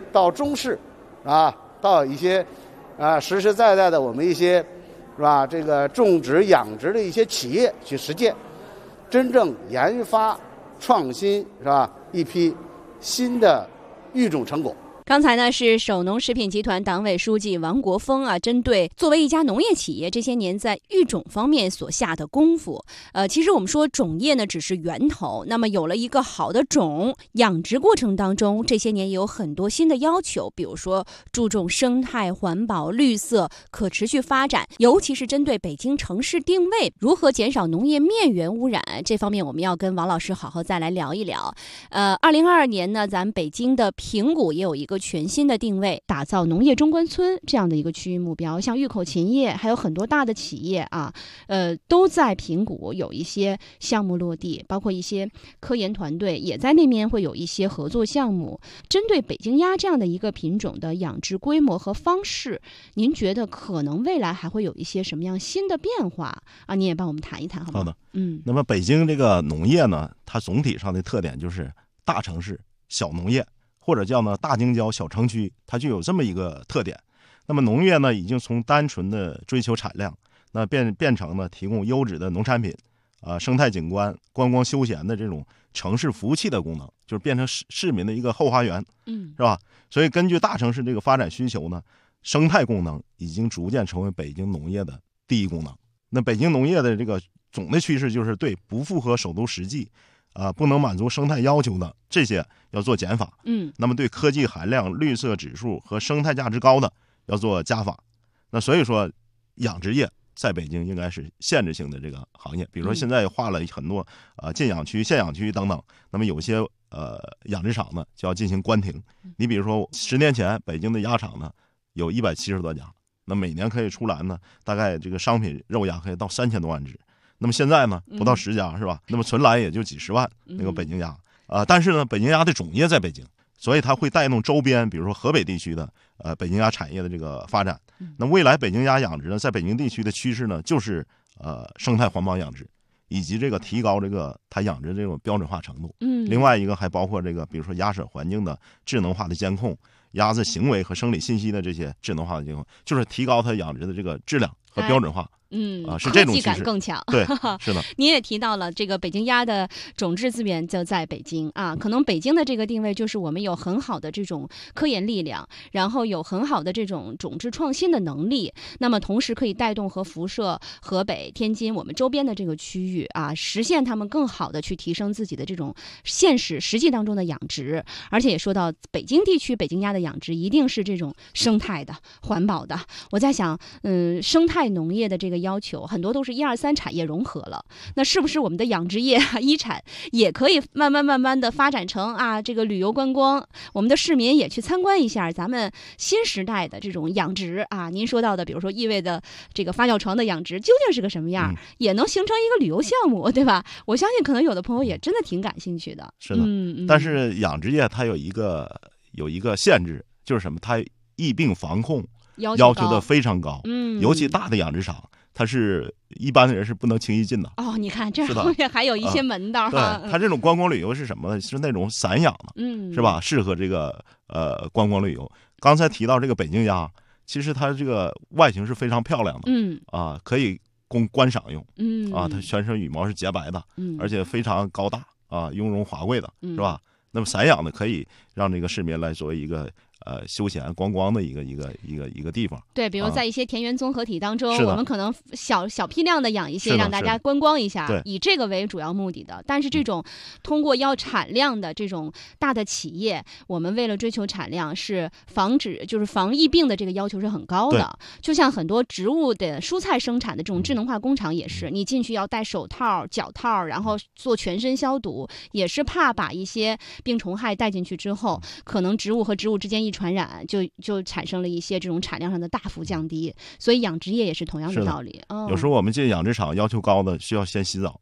S8: 到中式，啊，到一些啊实实在在的我们一些是吧这个种植养殖的一些企业去实践，真正研发创新是吧一批新的育种成果。
S2: 刚才呢是首农食品集团党委书记王国峰啊，针对作为一家农业企业这些年在育种方面所下的功夫。呃，其实我们说种业呢只是源头，那么有了一个好的种，养殖过程当中这些年也有很多新的要求，比如说注重生态环保、绿色、可持续发展，尤其是针对北京城市定位，如何减少农业面源污染这方面，我们要跟王老师好好再来聊一聊。呃，二零二二年呢，咱北京的平谷也有一个全新的定位，打造农业中关村这样的一个区域目标，像玉口禽业还有很多大的企业啊，呃，都在平谷有一些项目落地，包括一些科研团队也在那边会有一些合作项目。针对北京鸭这样的一个品种的养殖规模和方式，您觉得可能未来还会有一些什么样新的变化啊？您也帮我们谈一谈好吗？
S7: 好的，
S2: 嗯，
S7: 那么北京这个农业呢，它总体上的特点就是大城市小农业，或者叫呢大京郊小城区，它就有这么一个特点。那么农业呢，已经从单纯的追求产量，那变变成呢提供优质的农产品，啊、呃，生态景观、观光休闲的这种城市服务器的功能，就是变成市市民的一个后花园，
S2: 嗯，
S7: 是吧？所以根据大城市这个发展需求呢，生态功能已经逐渐成为北京农业的第一功能。那北京农业的这个总的趋势就是对不符合首都实际，啊、呃，不能满足生态要求的这些要做减法，
S2: 嗯，
S7: 那么对科技含量、绿色指数和生态价值高的要做加法。那所以说，养殖业在北京应该是限制性的这个行业，比如说现在划了很多呃禁养区、限养区等等，那么有些呃养殖场呢就要进行关停。你比如说十年前北京的鸭场呢有一百七十多家，那每年可以出栏呢大概这个商品肉鸭可以到三千多万只。那么现在呢不到十家、嗯、是吧？那么存栏也就几十万那个北京鸭。啊、呃，但是呢，北京鸭的种业在北京，所以它会带动周边，比如说河北地区的呃北京鸭产业的这个发展。那未来北京鸭养殖呢，在北京地区的趋势呢，就是呃生态环保养殖，以及这个提高这个它养殖这种标准化程度。
S2: 嗯，
S7: 另外一个还包括这个，比如说鸭舍环境的智能化的监控，鸭子行为和生理信息的这些智能化的监控，就是提高它养殖的这个质量和标准化。哎
S2: 嗯
S7: 啊，是这种
S2: 科技感更强。
S7: 对，是的。
S2: 您也提到了这个北京鸭的种质资源就在北京啊，可能北京的这个定位就是我们有很好的这种科研力量，然后有很好的这种种质创新的能力，那么同时可以带动和辐射河北、天津我们周边的这个区域啊，实现他们更好的去提升自己的这种现实实际当中的养殖。而且也说到北京地区北京鸭的养殖一定是这种生态的、环保的。我在想，嗯，生态农业的这个要求很多都是一二三产业融合了，那是不是我们的养殖业一产也可以慢慢慢慢的发展成啊这个旅游观光，我们的市民也去参观一下咱们新时代的这种养殖啊？您说到的比如说意味的这个发酵床的养殖究竟是个什么样、嗯、也能形成一个旅游项目，对吧？我相信可能有的朋友也真的挺感兴趣的。
S7: 是的，
S2: 嗯嗯、
S7: 但是养殖业它有一个有一个限制，就是什么？它疫病防控要求的非常高，
S2: 嗯，
S7: 尤其大的养殖场，它是一般的人是不能轻易进的。
S2: 哦，你看这后面还有一些门道哈、
S7: 啊。对，它这种观光旅游是什么呢？是那种散养的，
S2: 嗯，
S7: 是吧？适合这个呃观光旅游。刚才提到这个北京鸭，其实它这个外形是非常漂亮的，
S2: 嗯
S7: 啊，可以供观赏用，
S2: 嗯
S7: 啊，它全身羽毛是洁白的，
S2: 嗯，
S7: 而且非常高大啊，雍容华贵的，
S2: 嗯、
S7: 是吧？那么散养的可以让这个市民来作为一个呃休闲观光的一个一个一个一个地方。
S2: 对，比如在一些田园综合体当中，
S7: 啊、
S2: 我们可能小小批量的养一些，让大家观光一下，以这个为主要目的的。但是这种通过要产量的这种大的企业，我们为了追求产量，是防止就是防疫病的这个要求是很高的。就像很多植物的蔬菜生产的这种智能化工厂也是，嗯、你进去要戴手套、脚套，然后做全身消毒，也是怕把一些病虫害带进去之后，可能植物和植物之间一传染，就就产生了一些这种产量上的大幅降低。所以养殖业也是同样的道理。
S7: 哦、有时候我们进养殖场要求高的需要先洗澡，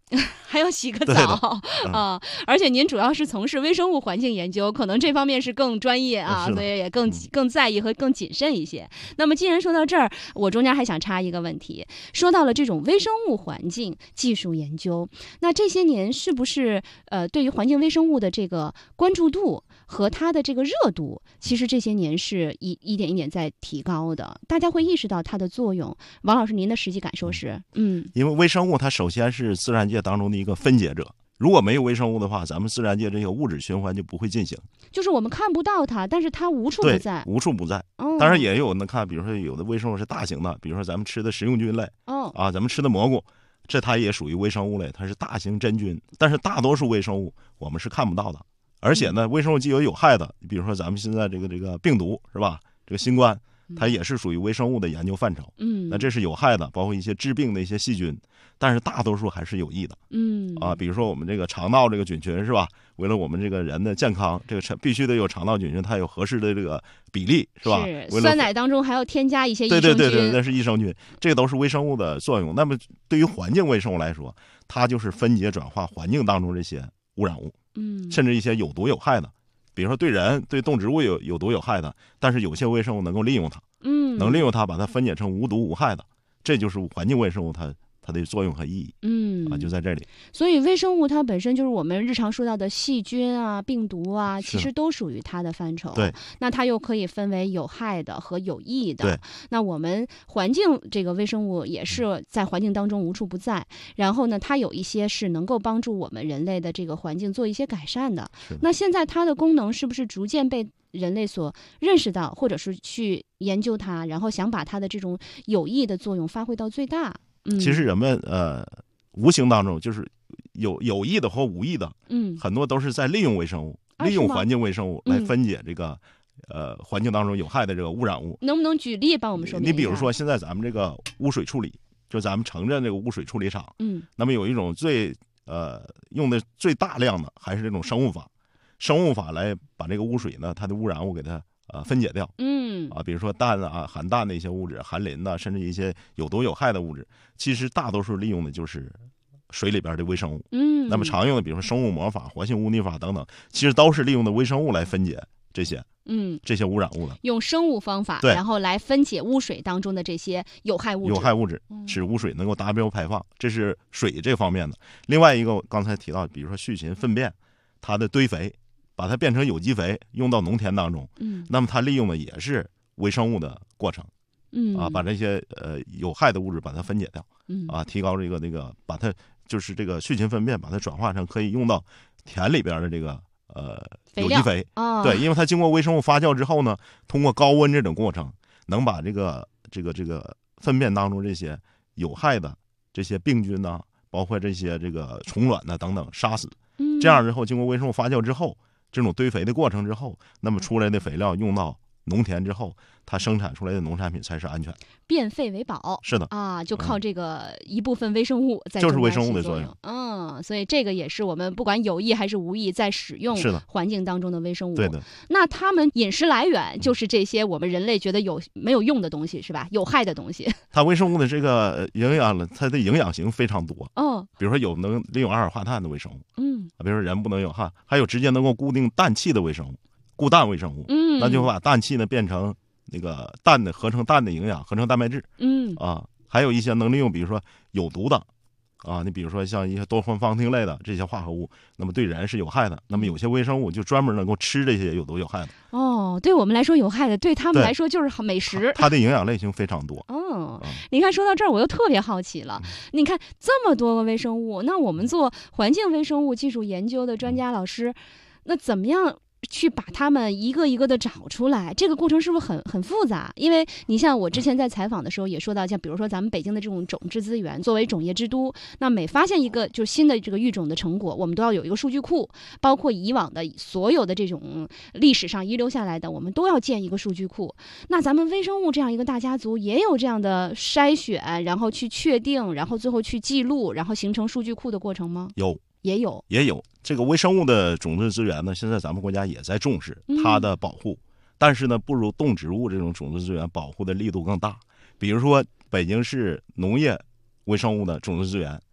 S2: 还要洗个澡啊！而且您主要是从事微生物环境研究，可能这方面是更专业啊，所以也更更在意和更谨慎一些。那么既然说到这儿，我中间还想插一个问题，说到了这种微生物环境技术研究，那这些年是不是呃对于环境微生物的这个关注度和它的这个热度，其实这些年是一一点一点在提高的，大家会意识到它的作用。王老师，您的实际感受是？嗯，
S7: 因为微生物它首先是自然界当中的一个分解者，如果没有微生物的话，咱们自然界这个物质循环就不会进行。
S2: 就是我们看不到它，但是它无处不在，
S7: 无处不在。哦、当然也有能看，比如说有的微生物是大型的，比如说咱们吃的食用菌类，哦啊，咱们吃的蘑菇，这它也属于微生物类，它是大型真菌。但是大多数微生物我们是看不到的，而且呢，微生物既有有害的，比如说咱们现在这个这个病毒是吧？这个新冠。它也是属于微生物的研究范畴，嗯，那这是有害的，包括一些致病的一些细菌，但是大多数还是有益的，嗯啊，比如说我们这个肠道这个菌群是吧？为了我们这个人的健康，这个必须得有肠道菌群，它有合适的这个比例是吧？
S2: 是酸奶当中还要添加一些益生
S7: 菌，
S2: 对
S7: 对对对，那是益生菌，这个都是微生物的作用。那么对于环境微生物来说，它就是分解转化环境当中这些污染物，嗯，甚至一些有毒有害的。比如说对人对动植物有有毒有害的，但是有些微生物能够利用它，嗯，能利用它把它分解成无毒无害的，这就是环境微生物它它的作用和意义，嗯啊，就在这里。
S2: 所以微生物它本身就是我们日常说到的细菌啊、病毒啊，其实都属于它的范畴。
S7: 对，
S2: 那它又可以分为有害的和有益的。
S7: 对，
S2: 那我们环境这个微生物也是在环境当中无处不在，然后呢，它有一些是能够帮助我们人类的这个环境做一些改善的。那现在它的功能是不是逐渐被人类所认识到，或者是去研究它，然后想把它的这种有益的作用发挥到最大？嗯、
S7: 其实人们呃无形当中就是有有意的或无意的，嗯，很多都是在利用微生物，
S2: 啊、
S7: 利用环境微生物来分解这个、嗯、呃环境当中有害的这个污染物。
S2: 能不能举例帮我们说明一下？
S7: 你比如说现在咱们这个污水处理，就咱们城镇这个污水处理厂，嗯，那么有一种最呃用的最大量的还是这种生物法，生物法来把这个污水呢它的污染物给它呃分解掉，嗯啊，比如说氮啊、含氮的一些物质、含磷的，甚至一些有毒有害的物质，其实大多数利用的就是水里边的微生物，嗯，那么常用的比如说生物膜法、活性污泥法等等，其实都是利用的微生物来分解这些嗯这些污染物的，
S2: 用生物方法然后来分解污水当中的这些有害物质，
S7: 有害物质使污水能够达标排放，这是水这方面的。另外一个刚才提到，比如说畜禽粪便，它的堆肥，把它变成有机肥用到农田当中，嗯，那么它利用的也是微生物的过程，嗯啊，把这些呃有害的物质把它分解掉，嗯啊，提高这个这个把它就是这个畜禽粪便把它转化成可以用到田里边的这个呃有机肥，
S2: 哦，
S7: 对，因为它经过微生物发酵之后呢，通过高温这种过程，能把这个这个这个粪便当中这些有害的这些病菌呐、啊，包括这些这个虫卵呐等等杀死，嗯，这样之后经过微生物发酵之后。这种堆肥的过程之后，那么出来的肥料用到农田之后，它生产出来的农产品才是安全。
S2: 变废为宝，
S7: 是的
S2: 啊，就靠这个一部分微生物在
S7: 就是微生物的
S2: 作
S7: 用。
S2: 嗯，所以这个也是我们不管有意还是无意在使用环境当中的微生物。
S7: 对的。
S2: 那它们饮食来源就是这些我们人类觉得有没有用的东西是吧？有害的东西。
S7: 它微生物的这个营养呢，它的营养型非常多。
S2: 哦。
S7: 比如说有能利用二氧化碳的微生物，嗯，比如说人不能有汗，还有直接能够固定氮气的微生物，固氮微生物，嗯，那就把氮气呢变成。那个氮的合成氮的营养，合成蛋白质，嗯啊，还有一些能利用，比如说有毒的，啊，你比如说像一些多环芳烃类的这些化合物，那么对人是有害的。那么有些微生物就专门能够吃这些有毒有害的。
S2: 哦，对我们来说有害的，对他们来说就是美食。
S7: 它的营养类型非常多。
S2: 哦，你看说到这儿，我又特别好奇了。你看这么多个微生物，那我们做环境微生物技术研究的专家老师，那怎么样？去把它们一个一个的找出来，这个过程是不是很很复杂？因为你像我之前在采访的时候也说到，像比如说咱们北京的这种种质资源，作为种业之都，那每发现一个就是新的这个育种的成果，我们都要有一个数据库，包括以往的所有的这种历史上遗留下来的，我们都要建一个数据库。那咱们微生物这样一个大家族，也有这样的筛选，然后去确定，然后最后去记录，然后形成数据库的过程吗？
S7: 有。
S2: 也有
S7: 也有这个微生物的种子资源呢，现在咱们国家也在重视它的保护，嗯、但是呢，不如动植物这种种子资源保护的力度更大。比如说，北京市农业微生物的种子资源，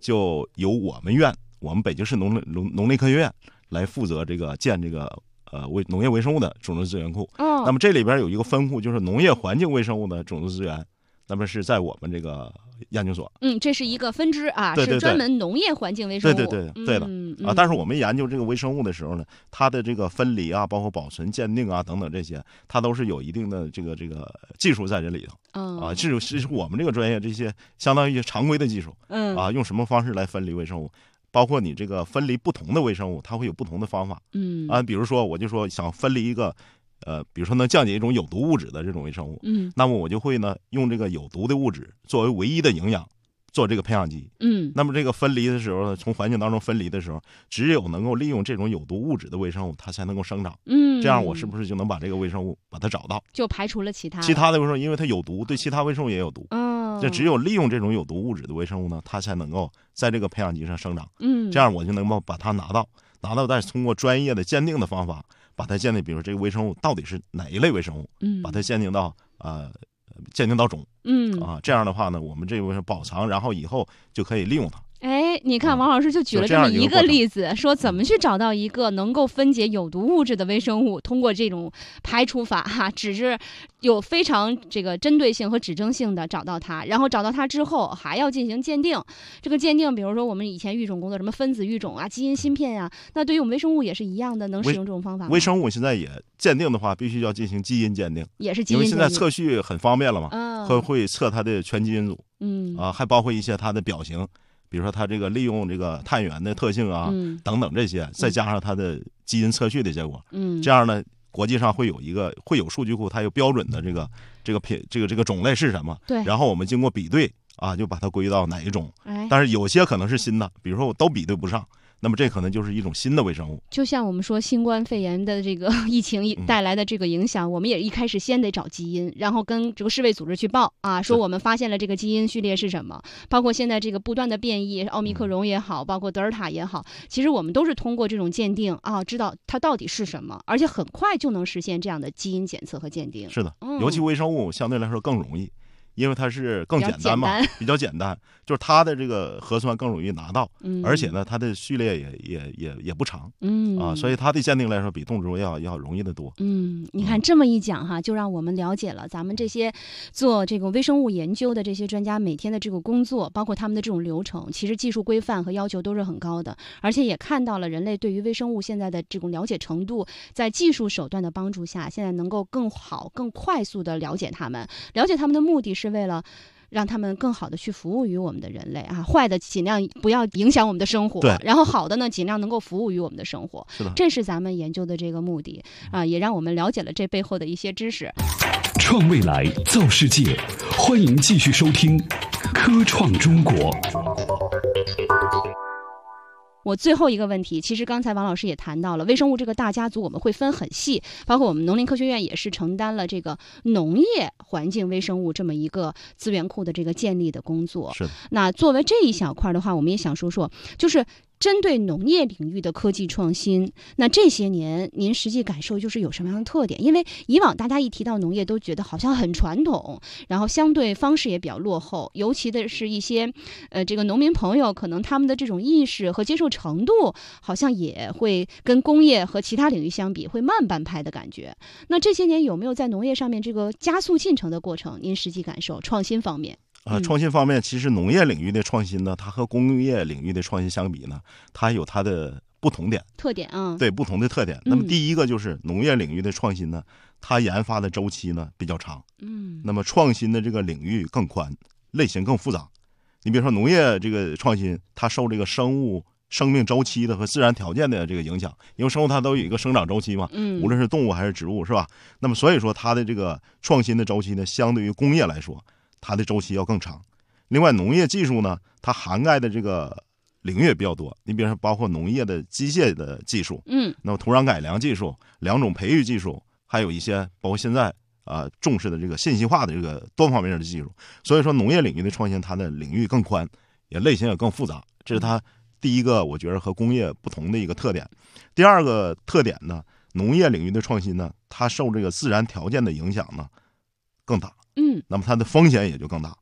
S7: 就由我们院，我们北京市农农农林科学院来负责这个建这个呃为农业微生物的种子资源库。
S2: 哦，
S7: 那么这里边有一个分库，就是农业环境微生物的种子资源，那么是在我们这个研究所。
S2: 嗯，这是一个分支啊，
S7: 对对对，
S2: 是专门农业环境微生物。
S7: 对对对对的、
S2: 嗯、
S7: 啊。但是我们研究这个微生物的时候呢，它的这个分离啊，包括保存、鉴定啊等等这些，它都是有一定的这个这个技术在这里头。
S2: 嗯、
S7: 啊，这是我们这个专业这些相当于常规的技术。
S2: 嗯
S7: 啊，用什么方式来分离微生物？包括你这个分离不同的微生物，它会有不同的方法。
S2: 嗯
S7: 啊，比如说我就说想分离一个，呃，比如说能降解一种有毒物质的这种微生物，
S2: 嗯，
S7: 那么我就会呢用这个有毒的物质作为唯一的营养，做这个培养基。
S2: 嗯，
S7: 那么这个分离的时候呢，从环境当中分离的时候，只有能够利用这种有毒物质的微生物，它才能够生长。
S2: 嗯，
S7: 这样我是不是就能把这个微生物把它找到？
S2: 就排除了其他
S7: 其他的微生物，因为它有毒，对其他微生物也有毒。
S2: 哦，
S7: 这只有利用这种有毒物质的微生物呢，它才能够在这个培养基上生长。
S2: 嗯，
S7: 这样我就能够把它拿到，拿到再通过专业的鉴定的方法，把它鉴定，比如这个微生物到底是哪一类微生物，
S2: 嗯，
S7: 把它鉴定到呃鉴定到种，
S2: 嗯
S7: 啊，这样的话呢，我们这个微生物保藏，然后以后就可以利用它。
S2: 哎，你看王老师就举了这么一个例子，说怎么去找到一个能够分解有毒物质的微生物，通过这种排除法哈，只是有非常这个针对性和指征性的找到它，然后找到它之后还要进行鉴定。这个鉴定，比如说我们以前育种工作，什么分子育种啊、基因芯片呀、啊，那对于我们微生物也是一样的，能使用这种方法吗？
S7: 微生物现在也鉴定的话，必须要进行基因鉴定，
S2: 也是基因鉴定，
S7: 因为现在测序很方便了嘛，
S2: 嗯、
S7: 会会测它的全基因组，
S2: 嗯
S7: 啊，还包括一些它的表型。比如说它这个利用这个碳源的特性啊，
S2: 嗯、
S7: 等等这些，再加上它的基因测序的结果，
S2: 嗯，
S7: 这样呢，国际上会有一个会有数据库，它有标准的这个这个品这个这个种类是什么，
S2: 对，
S7: 然后我们经过比对啊，就把它归到哪一种，
S2: 哎，
S7: 但是有些可能是新的，比如说我都比对不上。那么这可能就是一种新的微生物，
S2: 就像我们说新冠肺炎的这个疫情带来的这个影响，嗯、我们也一开始先得找基因，然后跟这个世卫组织去报啊，说我们发现了这个基因序列是什么。包括现在这个不断的变异，奥密克戎也好，包括德尔塔也好，其实我们都是通过这种鉴定啊，知道它到底是什么，而且很快就能实现这样的基因检测和鉴定。
S7: 是的，
S2: 嗯、
S7: 尤其微生物相对来说更容易。因为它是更简单嘛，
S2: 比较简单，
S7: 比较简单，就是它的这个核酸更容易拿到，
S2: 嗯、
S7: 而且呢，它的序列也也也也不长，
S2: 嗯
S7: 啊，所以它的鉴定来说比动植物要要容易得多。
S2: 嗯，你看这么一讲哈，就让我们了解了咱们这些做这个微生物研究的这些专家每天的这个工作，包括他们的这种流程，其实技术规范和要求都是很高的，而且也看到了人类对于微生物现在的这种了解程度，在技术手段的帮助下，现在能够更好、更快速的了解他们，了解他们的目的是为了让他们更好的去服务于我们的人类啊，坏的尽量不要影响我们的生活，
S7: 对，
S2: 然后好的呢尽量能够服务于我们的生活，
S7: 是的，
S2: 这是咱们研究的这个目的啊，也让我们了解了这背后的一些知识。
S1: 创未来，造世界，欢迎继续收听《科创中国》。
S2: 我最后一个问题，其实刚才王老师也谈到了微生物这个大家族，我们会分很细，包括我们农林科学院也是承担了这个农业环境微生物这么一个资源库的这个建立的工作。
S7: 是的。
S2: 那作为这一小块的话，我们也想说说，就是针对农业领域的科技创新，那这些年您实际感受就是有什么样的特点？因为以往大家一提到农业都觉得好像很传统，然后相对方式也比较落后，尤其的是一些呃这个农民朋友，可能他们的这种意识和接受程度好像也会跟工业和其他领域相比会慢半拍的感觉。那这些年有没有在农业上面这个加速进程的过程？您实际感受创新方面？
S7: 啊，创新方面，其实农业领域的创新呢，它和工业领域的创新相比呢，它有它的不同点、
S2: 特点啊。
S7: 对，不同的特点。那么第一个就是农业领域的创新呢，它研发的周期呢比较长，
S2: 嗯，
S7: 那么创新的这个领域更宽，类型更复杂。你比如说农业这个创新，它受这个生物生命周期的和自然条件的这个影响，因为生物它都有一个生长周期嘛，
S2: 嗯，
S7: 无论是动物还是植物，是吧？那么所以说它的这个创新的周期呢，相对于工业来说，它的周期要更长。另外，农业技术呢，它涵盖的这个领域也比较多。你比如说，包括农业的机械的技术，
S2: 嗯，
S7: 那么土壤改良技术、良种培育技术，还有一些包括现在啊、呃、重视的这个信息化的这个多方面的技术。所以说，农业领域的创新，它的领域更宽，也类型也更复杂。这是它第一个，我觉得和工业不同的一个特点。第二个特点呢，农业领域的创新呢，它受这个自然条件的影响呢更大。
S2: 嗯，
S7: 那么它的风险也就更大。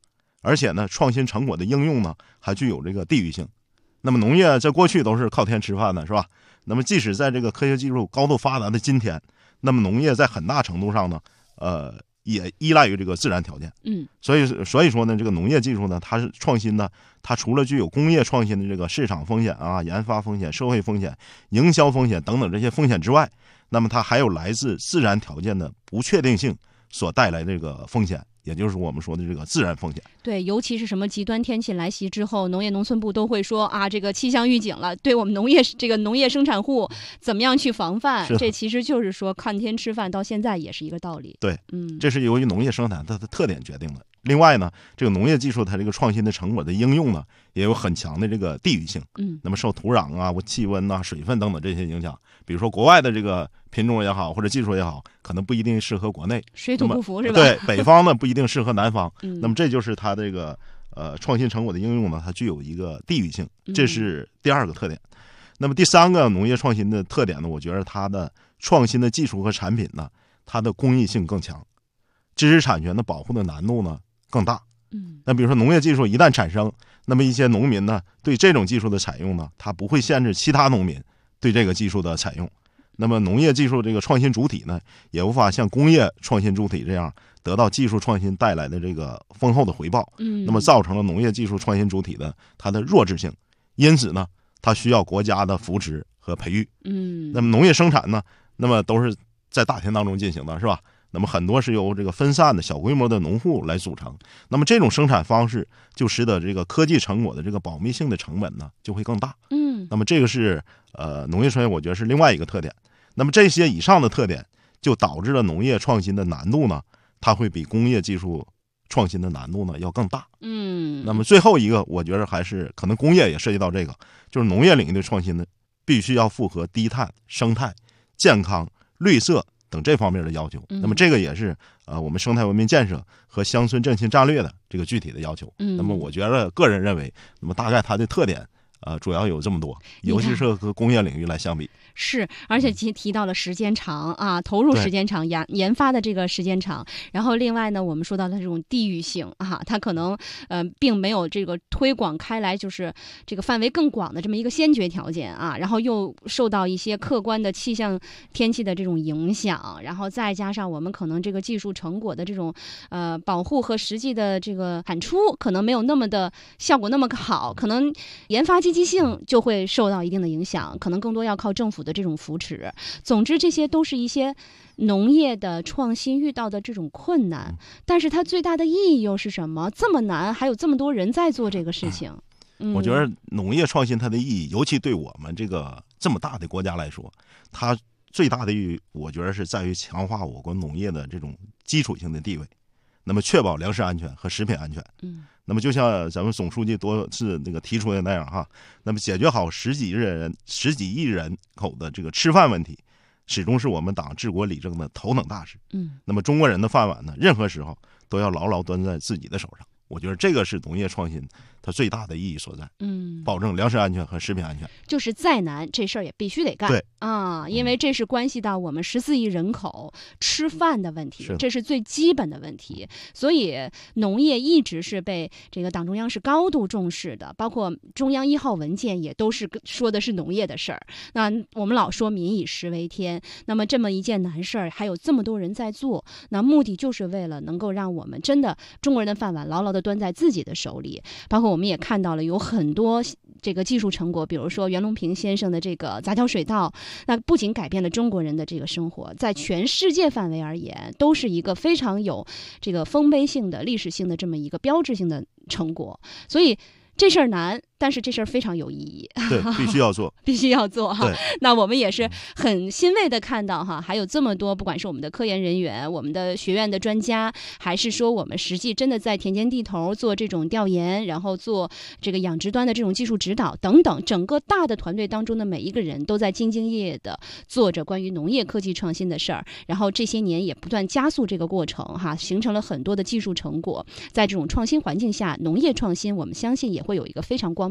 S7: 而且呢，创新成果的应用呢，还具有这个地域性。那么农业在过去都是靠天吃饭的，是吧？那么即使在这个科学技术高度发达的今天，那么农业在很大程度上呢，呃，也依赖于这个自然条件。
S2: 嗯，
S7: 所以所以说呢，这个农业技术呢，它是创新的，它除了具有工业创新的这个市场风险啊、研发风险、社会风险、营销风险等等这些风险之外，那么它还有来自自然条件的不确定性所带来的这个风险，也就是我们说的这个自然风险。
S2: 对，尤其是什么极端天气来袭之后，农业农村部都会说啊，这个气象预警了，对我们农业这个农业生产户怎么样去防范？这其实就是说看天吃饭，到现在也是一个道理。
S7: 对，
S2: 嗯，
S7: 这是由于农业生产它的特点决定的。另外呢，这个农业技术它这个创新的成果的应用呢，也有很强的这个地域性。
S2: 嗯，
S7: 那么受土壤啊、气温啊、水分等等这些影响，比如说国外的这个品种也好，或者技术也好，可能不一定适合国内，
S2: 水土不服是吧？
S7: 对，北方呢不一定适合南方。
S2: 嗯，
S7: 那么这就是它这个呃创新成果的应用呢，它具有一个地域性，这是第二个特点。嗯、那么第三个农业创新的特点呢，我觉得它的创新的技术和产品呢，它的公益性更强，知识产权的保护的难度呢更大。
S2: 嗯，
S7: 那比如说农业技术一旦产生，那么一些农民呢对这种技术的采用呢，它不会限制其他农民对这个技术的采用。那么农业技术这个创新主体呢，也无法像工业创新主体这样得到技术创新带来的这个丰厚的回报。
S2: 嗯，
S7: 那么造成了农业技术创新主体的它的弱智性，因此呢，它需要国家的扶持和培育。
S2: 嗯，
S7: 那么农业生产呢，那么都是在大田当中进行的，是吧？那么很多是由这个分散的小规模的农户来组成。那么这种生产方式就使得这个科技成果的这个保密性的成本呢就会更大。
S2: 嗯，
S7: 那么这个是呃农业创新，我觉得是另外一个特点。那么这些以上的特点就导致了农业创新的难度呢，它会比工业技术创新的难度呢要更大。
S2: 嗯，
S7: 那么最后一个，我觉得还是可能工业也涉及到这个，就是农业领域的创新呢，必须要符合低碳、生态、健康、绿色等这方面的要求。
S2: 嗯、
S7: 那么这个也是呃我们生态文明建设和乡村振兴战略的这个具体的要求。
S2: 嗯，
S7: 那么我觉得个人认为，那么大概它的特点呃主要有这么多，尤其是和工业领域来相比。
S2: 是，而且提提到了时间长啊，投入时间长，研研发的这个时间长。然后另外呢，我们说到的这种地域性啊，它可能呃并没有这个推广开来，就是这个范围更广的这么一个先决条件啊。然后又受到一些客观的气象天气的这种影响，然后再加上我们可能这个技术成果的这种呃保护和实际的这个产出可能没有那么的效果那么好，可能研发积极性就会受到一定的影响，可能更多要靠政府的这种扶持。总之这些都是一些农业的创新遇到的这种困难，但是它最大的意义又是什么？这么难还有这么多人在做这个事情。
S7: 我觉得农业创新它的意义，尤其对我们这个这么大的国家来说，它最大的意义我觉得是在于强化我国农业的这种基础性的地位，那么确保粮食安全和食品安全。
S2: 嗯，
S7: 那么就像咱们总书记多次那个提出的那样哈，那么解决好十几亿人十几亿人口的这个吃饭问题，始终是我们党治国理政的头等大事。
S2: 嗯，
S7: 那么中国人的饭碗呢，任何时候都要牢牢端在自己的手上。我觉得这个是农业创新它最大的意义所在。
S2: 嗯，
S7: 保证粮食安全和食品安全，
S2: 就是再难这事儿也必须得干。
S7: 对
S2: 啊，因为这是关系到我们十四亿人口吃饭的问题，
S7: 是
S2: 这是最基本的问题。所以农业一直是被这个党中央是高度重视的，包括中央一号文件也都是说的是农业的事儿。那我们老说民以食为天，那么这么一件难事儿还有这么多人在做，那目的就是为了能够让我们真的中国人的饭碗牢牢的端在自己的手里。包括我们也看到了有很多这个技术成果，比如说袁隆平先生的这个杂交水稻，那不仅改变了中国人的这个生活，在全世界范围而言都是一个非常有这个丰碑性的历史性的这么一个标志性的成果。所以这事儿难，但是这事儿非常有意义。
S7: 对，必须要做，
S2: 必须要做哈。
S7: 对，
S2: 那我们也是很欣慰的看到哈，还有这么多，不管是我们的科研人员、我们的学院的专家，还是说我们实际真的在田间地头做这种调研，然后做这个养殖端的这种技术指导等等，整个大的团队当中的每一个人都在兢兢业业的做着关于农业科技创新的事儿。然后这些年也不断加速这个过程哈，形成了很多的技术成果。在这种创新环境下，农业创新我们相信也会有一个非常光明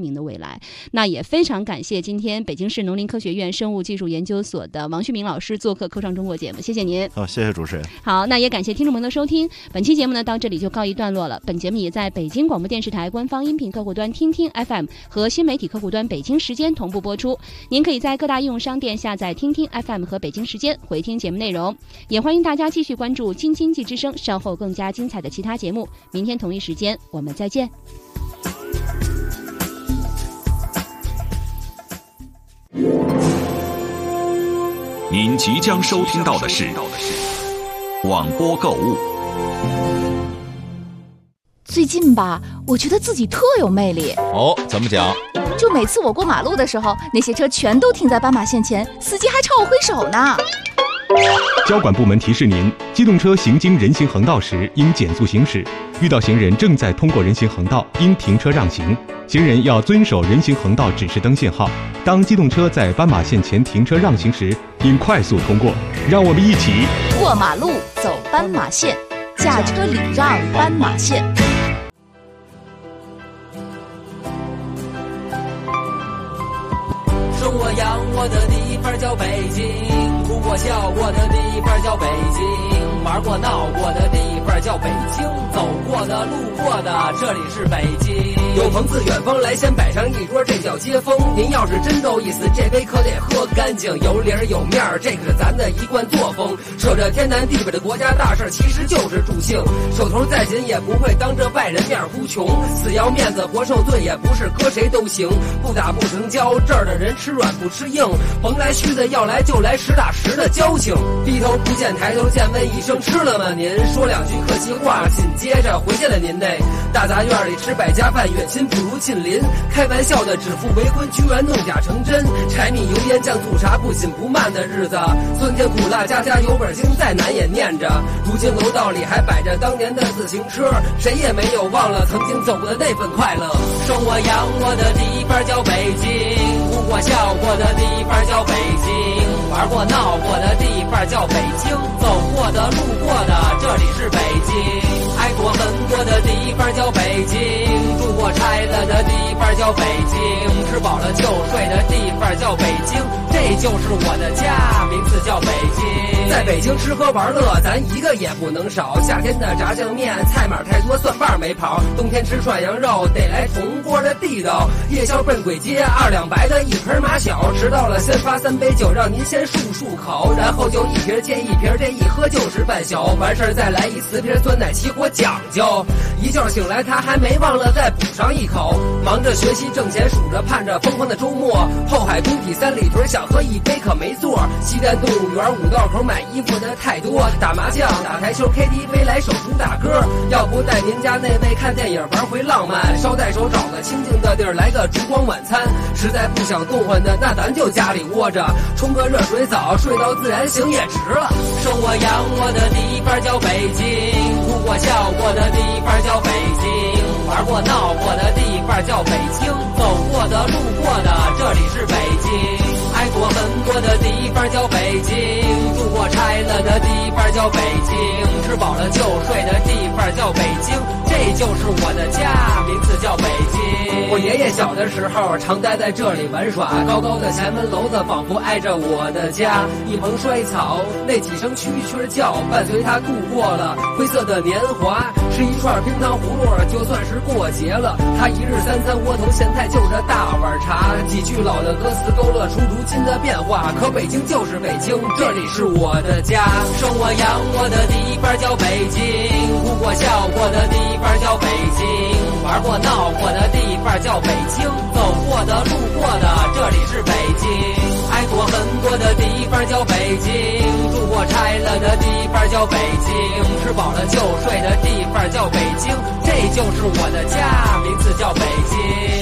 S2: 明的未来。那也非常感谢今天北京市农林科学院生物技术研究所的王旭明老师做客科创中国节目，谢谢您。
S7: 好，谢谢主持人。
S2: 好，那也感谢听众们的收听，本期节目呢到这里就告一段落了。本节目也在北京广播电视台官方音频客户端听听 F M 和新媒体客户端北京时间同步播出，您可以在各大应用商店下载听听 F M 和北京时间回听节目内容，也欢迎大家继续关注京津冀之声稍后更加精彩的其他节目。明天同一时间我们再见。
S1: 您即将收听到的是广播购物。
S9: 最近吧，我觉得自己特有魅力。
S10: 哦，怎么讲？
S9: 就每次我过马路的时候，那些车全都停在斑马线前，司机还朝我挥手呢。
S11: 交管部门提示您，机动车行经人行横道时应减速行驶，遇到行人正在通过人行横道应停车让行，行人要遵守人行横道指示灯信号。当机动车在斑马线前停车让行时，应快速通过。让我们一起
S9: 过马路走斑马线，驾车礼让斑马线。
S12: 生我养我的地方叫北京，哭过笑过的地方叫北京，玩过闹过的地方叫北京，走过的路过的这里是北京。有朋自远方来，先摆上一桌，这叫接风。您要是真够意思，这杯可得喝干净，有理儿有面儿，这可是咱的一贯作风。扯着天南地北的国家大事，其实就是助兴。手头再紧也不会当着外人面呼穷，死要面子活受罪也不是搁谁都行。不打不成交，这儿的人吃软不吃硬，甭来虚的，要来就来实打实的交情。低头不见抬头见，问一声吃了吗您？说两句客气话，紧接着回见了您嘞。大杂院里吃百家饭，远亲不如近邻。开玩笑的指腹为婚，居然弄假成真。柴米油盐酱醋茶，不紧不慢的日子，酸甜苦辣，家家有本经，再难也念着。如今楼道里还摆着当年的自行车，谁也没有忘了曾经走过的那份快乐。生我养我的地方叫北京，哭过笑过的地方叫北京，玩过闹过的地方叫北京，走过的路过的这里是北京。爱过恨过的地方叫北京，住过拆了的地方叫北京，吃饱了就睡的地方叫北京，这就是我的家，名字叫北京。在北京吃喝玩乐咱一个也不能少，夏天的炸酱面菜码太多，蒜瓣没跑，冬天吃涮羊肉得来铜锅的地道。夜宵奔鬼街二两白的一盆马小，迟到了先发三杯酒，让您先漱漱口，然后就一瓶接一瓶，这一喝就是半宿。完事儿再来一瓷瓶酸奶起火讲究，一觉醒来他还没忘了再补上一口。忙着学习挣钱，数着盼着疯狂的周末，后海工体三里屯想喝一杯可没座，西单动物园五道口买衣服的太多，打麻将打台球 K T V 来首主打歌，要不带您家那位看电影玩回浪漫，捎带手找个清静的地儿来个烛光晚餐。实在不想动换的，那咱就家里窝着，冲个热水澡，睡到自然醒也值了。生我养我的地方叫北京，哭过笑过的地方叫北京，玩过闹过的地方叫北京，走过的路过的这里是北京。爱过恨过的地方叫北京，住过拆了的地方叫北京，吃饱了就睡的地方叫北京，这就是我的家，名字叫北京。我爷爷小的时候常待在这里玩耍，高高的前门楼子仿佛挨着我的家，一蓬衰草，那几声蛐蛐叫伴随他度过了灰色的年华。吃一串冰糖葫芦就算是过节了，他一日三餐窝头咸菜就着大碗茶，几句老的歌词勾勒出如今的变化。可北京就是北京，这里是我的家。生我养我的地方叫北京，哭过笑过的地方叫北京，玩过闹过的地方叫北京，走过的路过的这里是北京。爱过恨过的地方叫北京，住过拆了的地方叫北京，吃饱了就睡的地方叫北京，这就是我的家，名字叫北京。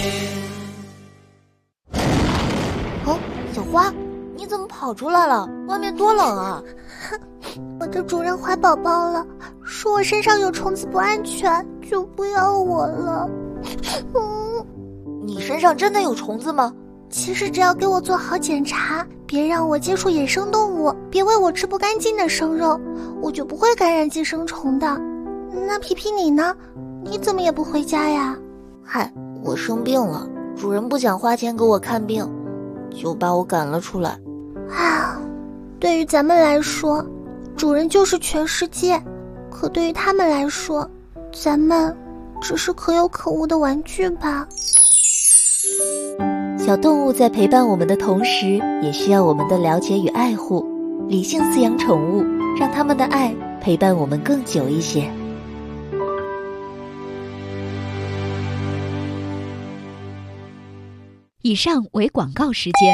S13: 哦，小花，你怎么跑出来了？外面多冷啊！
S14: 我的主人怀宝宝了，说我身上有虫子不安全，就不要我了。
S13: 嗯，你身上真的有虫子吗？
S14: 其实只要给我做好检查，别让我接触野生动物，别喂我吃不干净的生肉，我就不会感染寄生虫的。那皮皮你呢？你怎么也不回家呀？
S13: 嗨，我生病了， 主人不想花钱给我看病，就把我赶了出来。
S14: 啊，对于咱们来说，主人就是全世界，可对于他们来说，咱们只是可有可无的玩具吧。
S6: 小动物在陪伴我们的同时，也需要我们的了解与爱护。理性饲养宠物，让他们的爱陪伴我们更久一些。
S10: 以上为广告时间。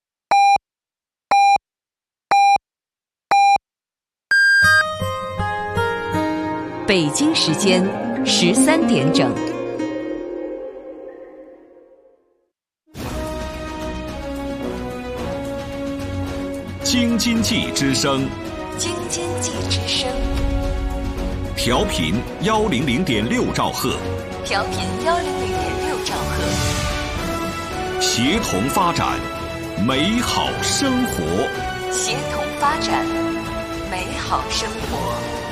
S10: 北京时间十三点整。
S1: 京津冀之声，
S10: 京津冀之声，
S1: 调频幺零零点六兆赫，
S10: 调频幺零零点六兆赫，
S1: 协同发展，美好生活，
S10: 协同发展，美好生活。